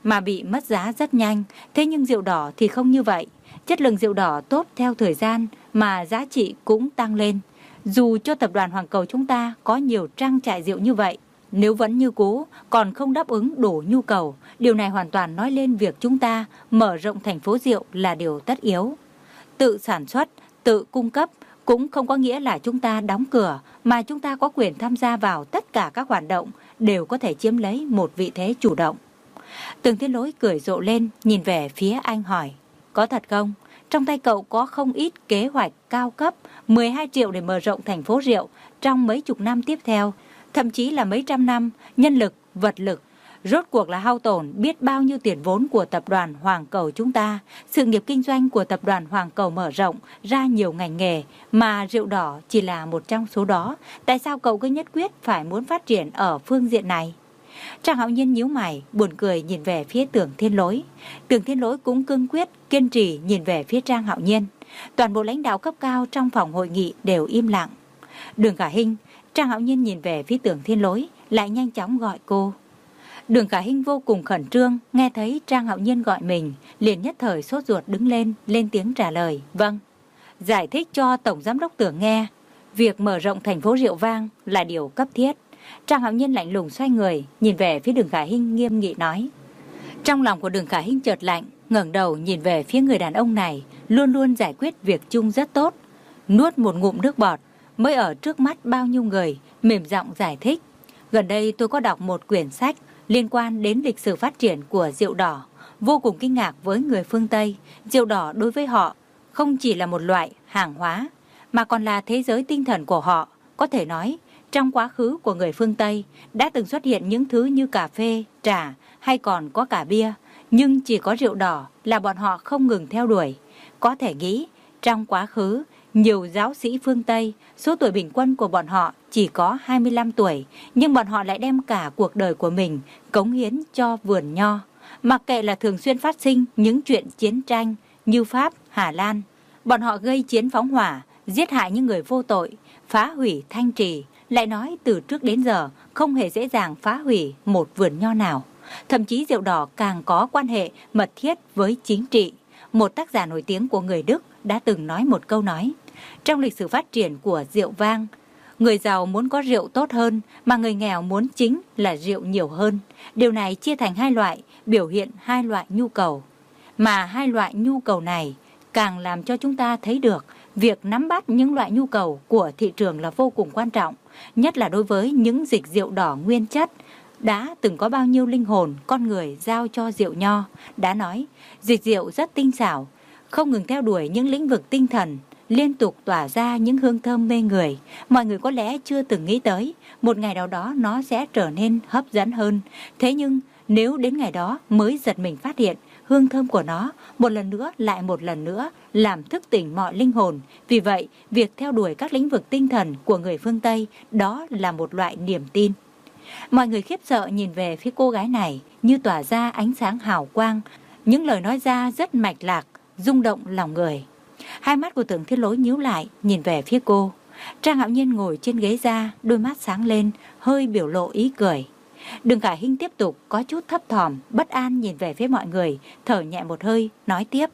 mà bị mất giá rất nhanh. Thế nhưng rượu đỏ thì không như vậy. Chất lượng rượu đỏ tốt theo thời gian mà giá trị cũng tăng lên. Dù cho tập đoàn Hoàng Cầu chúng ta có nhiều trang trại rượu như vậy, nếu vẫn như cũ, còn không đáp ứng đủ nhu cầu, điều này hoàn toàn nói lên việc chúng ta mở rộng thành phố rượu là điều tất yếu. Tự sản xuất, tự cung cấp cũng không có nghĩa là chúng ta đóng cửa, mà chúng ta có quyền tham gia vào tất cả các hoạt động, đều có thể chiếm lấy một vị thế chủ động. Tường Thiên Lỗi cười rộ lên, nhìn về phía anh hỏi, có thật không? Trong tay cậu có không ít kế hoạch cao cấp, mười hai triệu để mở rộng thành phố rượu trong mấy chục năm tiếp theo, thậm chí là mấy trăm năm, nhân lực, vật lực. Rốt cuộc là hao tổn biết bao nhiêu tiền vốn của tập đoàn Hoàng Cầu chúng ta. Sự nghiệp kinh doanh của tập đoàn Hoàng Cầu mở rộng ra nhiều ngành nghề, mà rượu đỏ chỉ là một trong số đó. Tại sao cậu cứ nhất quyết phải muốn phát triển ở phương diện này? Trang Hạo Nhiên nhíu mày, buồn cười nhìn về phía Tưởng Thiên Lỗi. Tưởng Thiên Lỗi cũng cương quyết, kiên trì nhìn về phía Trang Hạo Nhiên. Toàn bộ lãnh đạo cấp cao trong phòng hội nghị đều im lặng. Đường Khả Hinh, Trang Hạo Nhiên nhìn về phía Tưởng Thiên Lỗi, lại nhanh chóng gọi cô. Đường Khả Hinh vô cùng khẩn trương, nghe thấy Trang Hạo Nhiên gọi mình, liền nhất thời sốt ruột đứng lên, lên tiếng trả lời, vâng. Giải thích cho Tổng Giám đốc Tưởng nghe, việc mở rộng thành phố Rượu Vang là điều cấp thiết. Trang Hạo Nhiên lạnh lùng xoay người, nhìn về phía Đường Khả Hinh nghiêm nghị nói. Trong lòng của Đường Khả Hinh chợt lạnh, ngẩng đầu nhìn về phía người đàn ông này, luôn luôn giải quyết việc chung rất tốt. Nuốt một ngụm nước bọt, mới ở trước mắt bao nhiêu người, mềm giọng giải thích. Gần đây tôi có đọc một quyển sách liên quan đến lịch sử phát triển của rượu đỏ, vô cùng kinh ngạc với người phương Tây. Rượu đỏ đối với họ không chỉ là một loại hàng hóa, mà còn là thế giới tinh thần của họ. Có thể nói, trong quá khứ của người phương Tây đã từng xuất hiện những thứ như cà phê, trà hay còn có cả bia, nhưng chỉ có rượu đỏ là bọn họ không ngừng theo đuổi. Có thể nghĩ, trong quá khứ, nhiều giáo sĩ phương Tây, số tuổi bình quân của bọn họ chỉ có hai mươi lăm tuổi, nhưng bọn họ lại đem cả cuộc đời của mình cống hiến cho vườn nho. Mặc kệ là thường xuyên phát sinh những chuyện chiến tranh như Pháp, Hà Lan, bọn họ gây chiến phóng hỏa, giết hại những người vô tội, phá hủy thanh trì, lại nói từ trước đến giờ không hề dễ dàng phá hủy một vườn nho nào. Thậm chí rượu đỏ càng có quan hệ mật thiết với chính trị. Một tác giả nổi tiếng của người Đức đã từng nói một câu nói, trong lịch sử phát triển của rượu vang, người giàu muốn có rượu tốt hơn, mà người nghèo muốn chính là rượu nhiều hơn. Điều này chia thành hai loại, biểu hiện hai loại nhu cầu. Mà hai loại nhu cầu này càng làm cho chúng ta thấy được việc nắm bắt những loại nhu cầu của thị trường là vô cùng quan trọng, nhất là đối với những dịch rượu đỏ nguyên chất. Đã từng có bao nhiêu linh hồn con người giao cho rượu nho. Đã nói, dịch rượu rất tinh xảo, không ngừng theo đuổi những lĩnh vực tinh thần, liên tục tỏa ra những hương thơm mê người. Mọi người có lẽ chưa từng nghĩ tới một ngày nào đó nó sẽ trở nên hấp dẫn hơn. Thế nhưng nếu đến ngày đó mới giật mình phát hiện hương thơm của nó một lần nữa lại một lần nữa làm thức tỉnh mọi linh hồn. Vì vậy, việc theo đuổi các lĩnh vực tinh thần của người phương Tây đó là một loại niềm tin. Mọi người khiếp sợ nhìn về phía cô gái này như tỏa ra ánh sáng hào quang. Những lời nói ra rất mạch lạc, rung động lòng người. Hai mắt của Tưởng Thiên Lỗi nhíu lại, nhìn về phía cô. Trang Hạo Nhiên ngồi trên ghế ra, đôi mắt sáng lên, hơi biểu lộ ý cười. Đường Khả Hinh tiếp tục có chút thấp thỏm, bất an nhìn về phía mọi người, thở nhẹ một hơi, nói tiếp.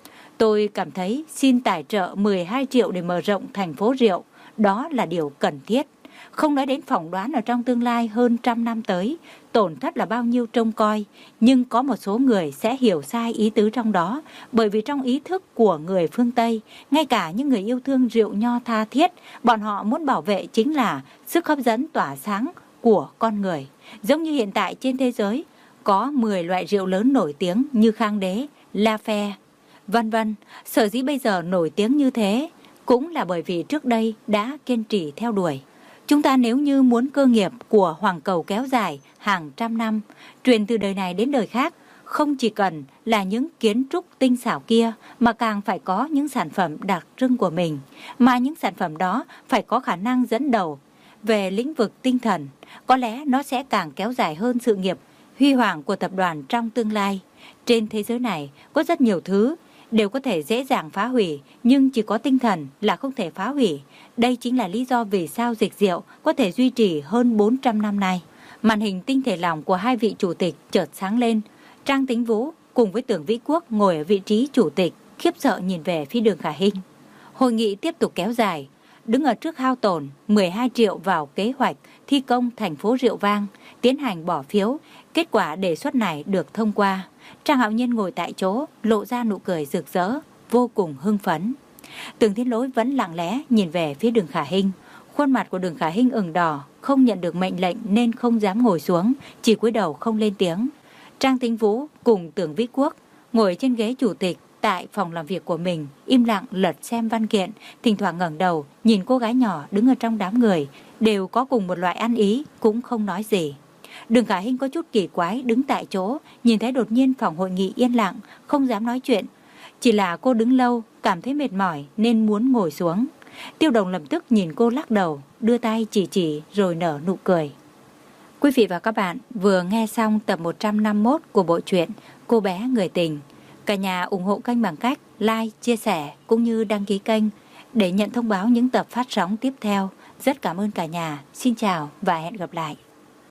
Tôi cảm thấy xin tài trợ mười hai triệu để mở rộng thành phố rượu, đó là điều cần thiết. Không nói đến phỏng đoán ở trong tương lai hơn trăm năm tới, tổn thất là bao nhiêu trông coi, nhưng có một số người sẽ hiểu sai ý tứ trong đó, bởi vì trong ý thức của người phương Tây, ngay cả những người yêu thương rượu nho tha thiết, bọn họ muốn bảo vệ chính là sức hấp dẫn tỏa sáng của con người. Giống như hiện tại trên thế giới, có mười loại rượu lớn nổi tiếng như Khang Đế, La Fe, vân vân. Sở dĩ bây giờ nổi tiếng như thế, cũng là bởi vì trước đây đã kiên trì theo đuổi. Chúng ta nếu như muốn cơ nghiệp của Hoàng Cầu kéo dài hàng trăm năm, truyền từ đời này đến đời khác, không chỉ cần là những kiến trúc tinh xảo kia, mà càng phải có những sản phẩm đặc trưng của mình. Mà những sản phẩm đó phải có khả năng dẫn đầu về lĩnh vực tinh thần. Có lẽ nó sẽ càng kéo dài hơn sự nghiệp huy hoàng của tập đoàn trong tương lai. Trên thế giới này có rất nhiều thứ đều có thể dễ dàng phá hủy, nhưng chỉ có tinh thần là không thể phá hủy. Đây chính là lý do vì sao dịch rượu có thể duy trì hơn bốn trăm năm nay. Màn hình tinh thể lỏng của hai vị chủ tịch chợt sáng lên. Trang Tĩnh Vũ cùng với Tưởng Vĩ Quốc ngồi ở vị trí chủ tịch, khiếp sợ nhìn về phía Đường Khả Hinh. Hội nghị tiếp tục kéo dài, đứng ở trước hao tổn mười hai triệu vào kế hoạch thi công thành phố Rượu Vang, tiến hành bỏ phiếu. Kết quả đề xuất này được thông qua. Trang Hạo Nhiên ngồi tại chỗ, lộ ra nụ cười rực rỡ, vô cùng hưng phấn. Tưởng Thiên Lỗi vẫn lặng lẽ nhìn về phía Đường Khả Hinh. Khuôn mặt của Đường Khả Hinh ửng đỏ, không nhận được mệnh lệnh nên không dám ngồi xuống, chỉ cúi đầu không lên tiếng. Trang Tĩnh Vũ cùng Tưởng Vĩ Quốc ngồi trên ghế chủ tịch tại phòng làm việc của mình, im lặng lật xem văn kiện, thỉnh thoảng ngẩng đầu nhìn cô gái nhỏ đứng ở trong đám người, đều có cùng một loại ăn ý, cũng không nói gì. Đường Khả Hinh có chút kỳ quái đứng tại chỗ, nhìn thấy đột nhiên phòng hội nghị yên lặng, không dám nói chuyện. Chỉ là cô đứng lâu, cảm thấy mệt mỏi nên muốn ngồi xuống. Tiêu Đồng lập tức nhìn cô lắc đầu, đưa tay chỉ chỉ rồi nở nụ cười. Quý vị và các bạn vừa nghe xong tập một trăm năm mươi mốt của bộ truyện Cô bé người tình. Cả nhà ủng hộ kênh bằng cách like, chia sẻ cũng như đăng ký kênh để nhận thông báo những tập phát sóng tiếp theo. Rất cảm ơn cả nhà. Xin chào và hẹn gặp lại.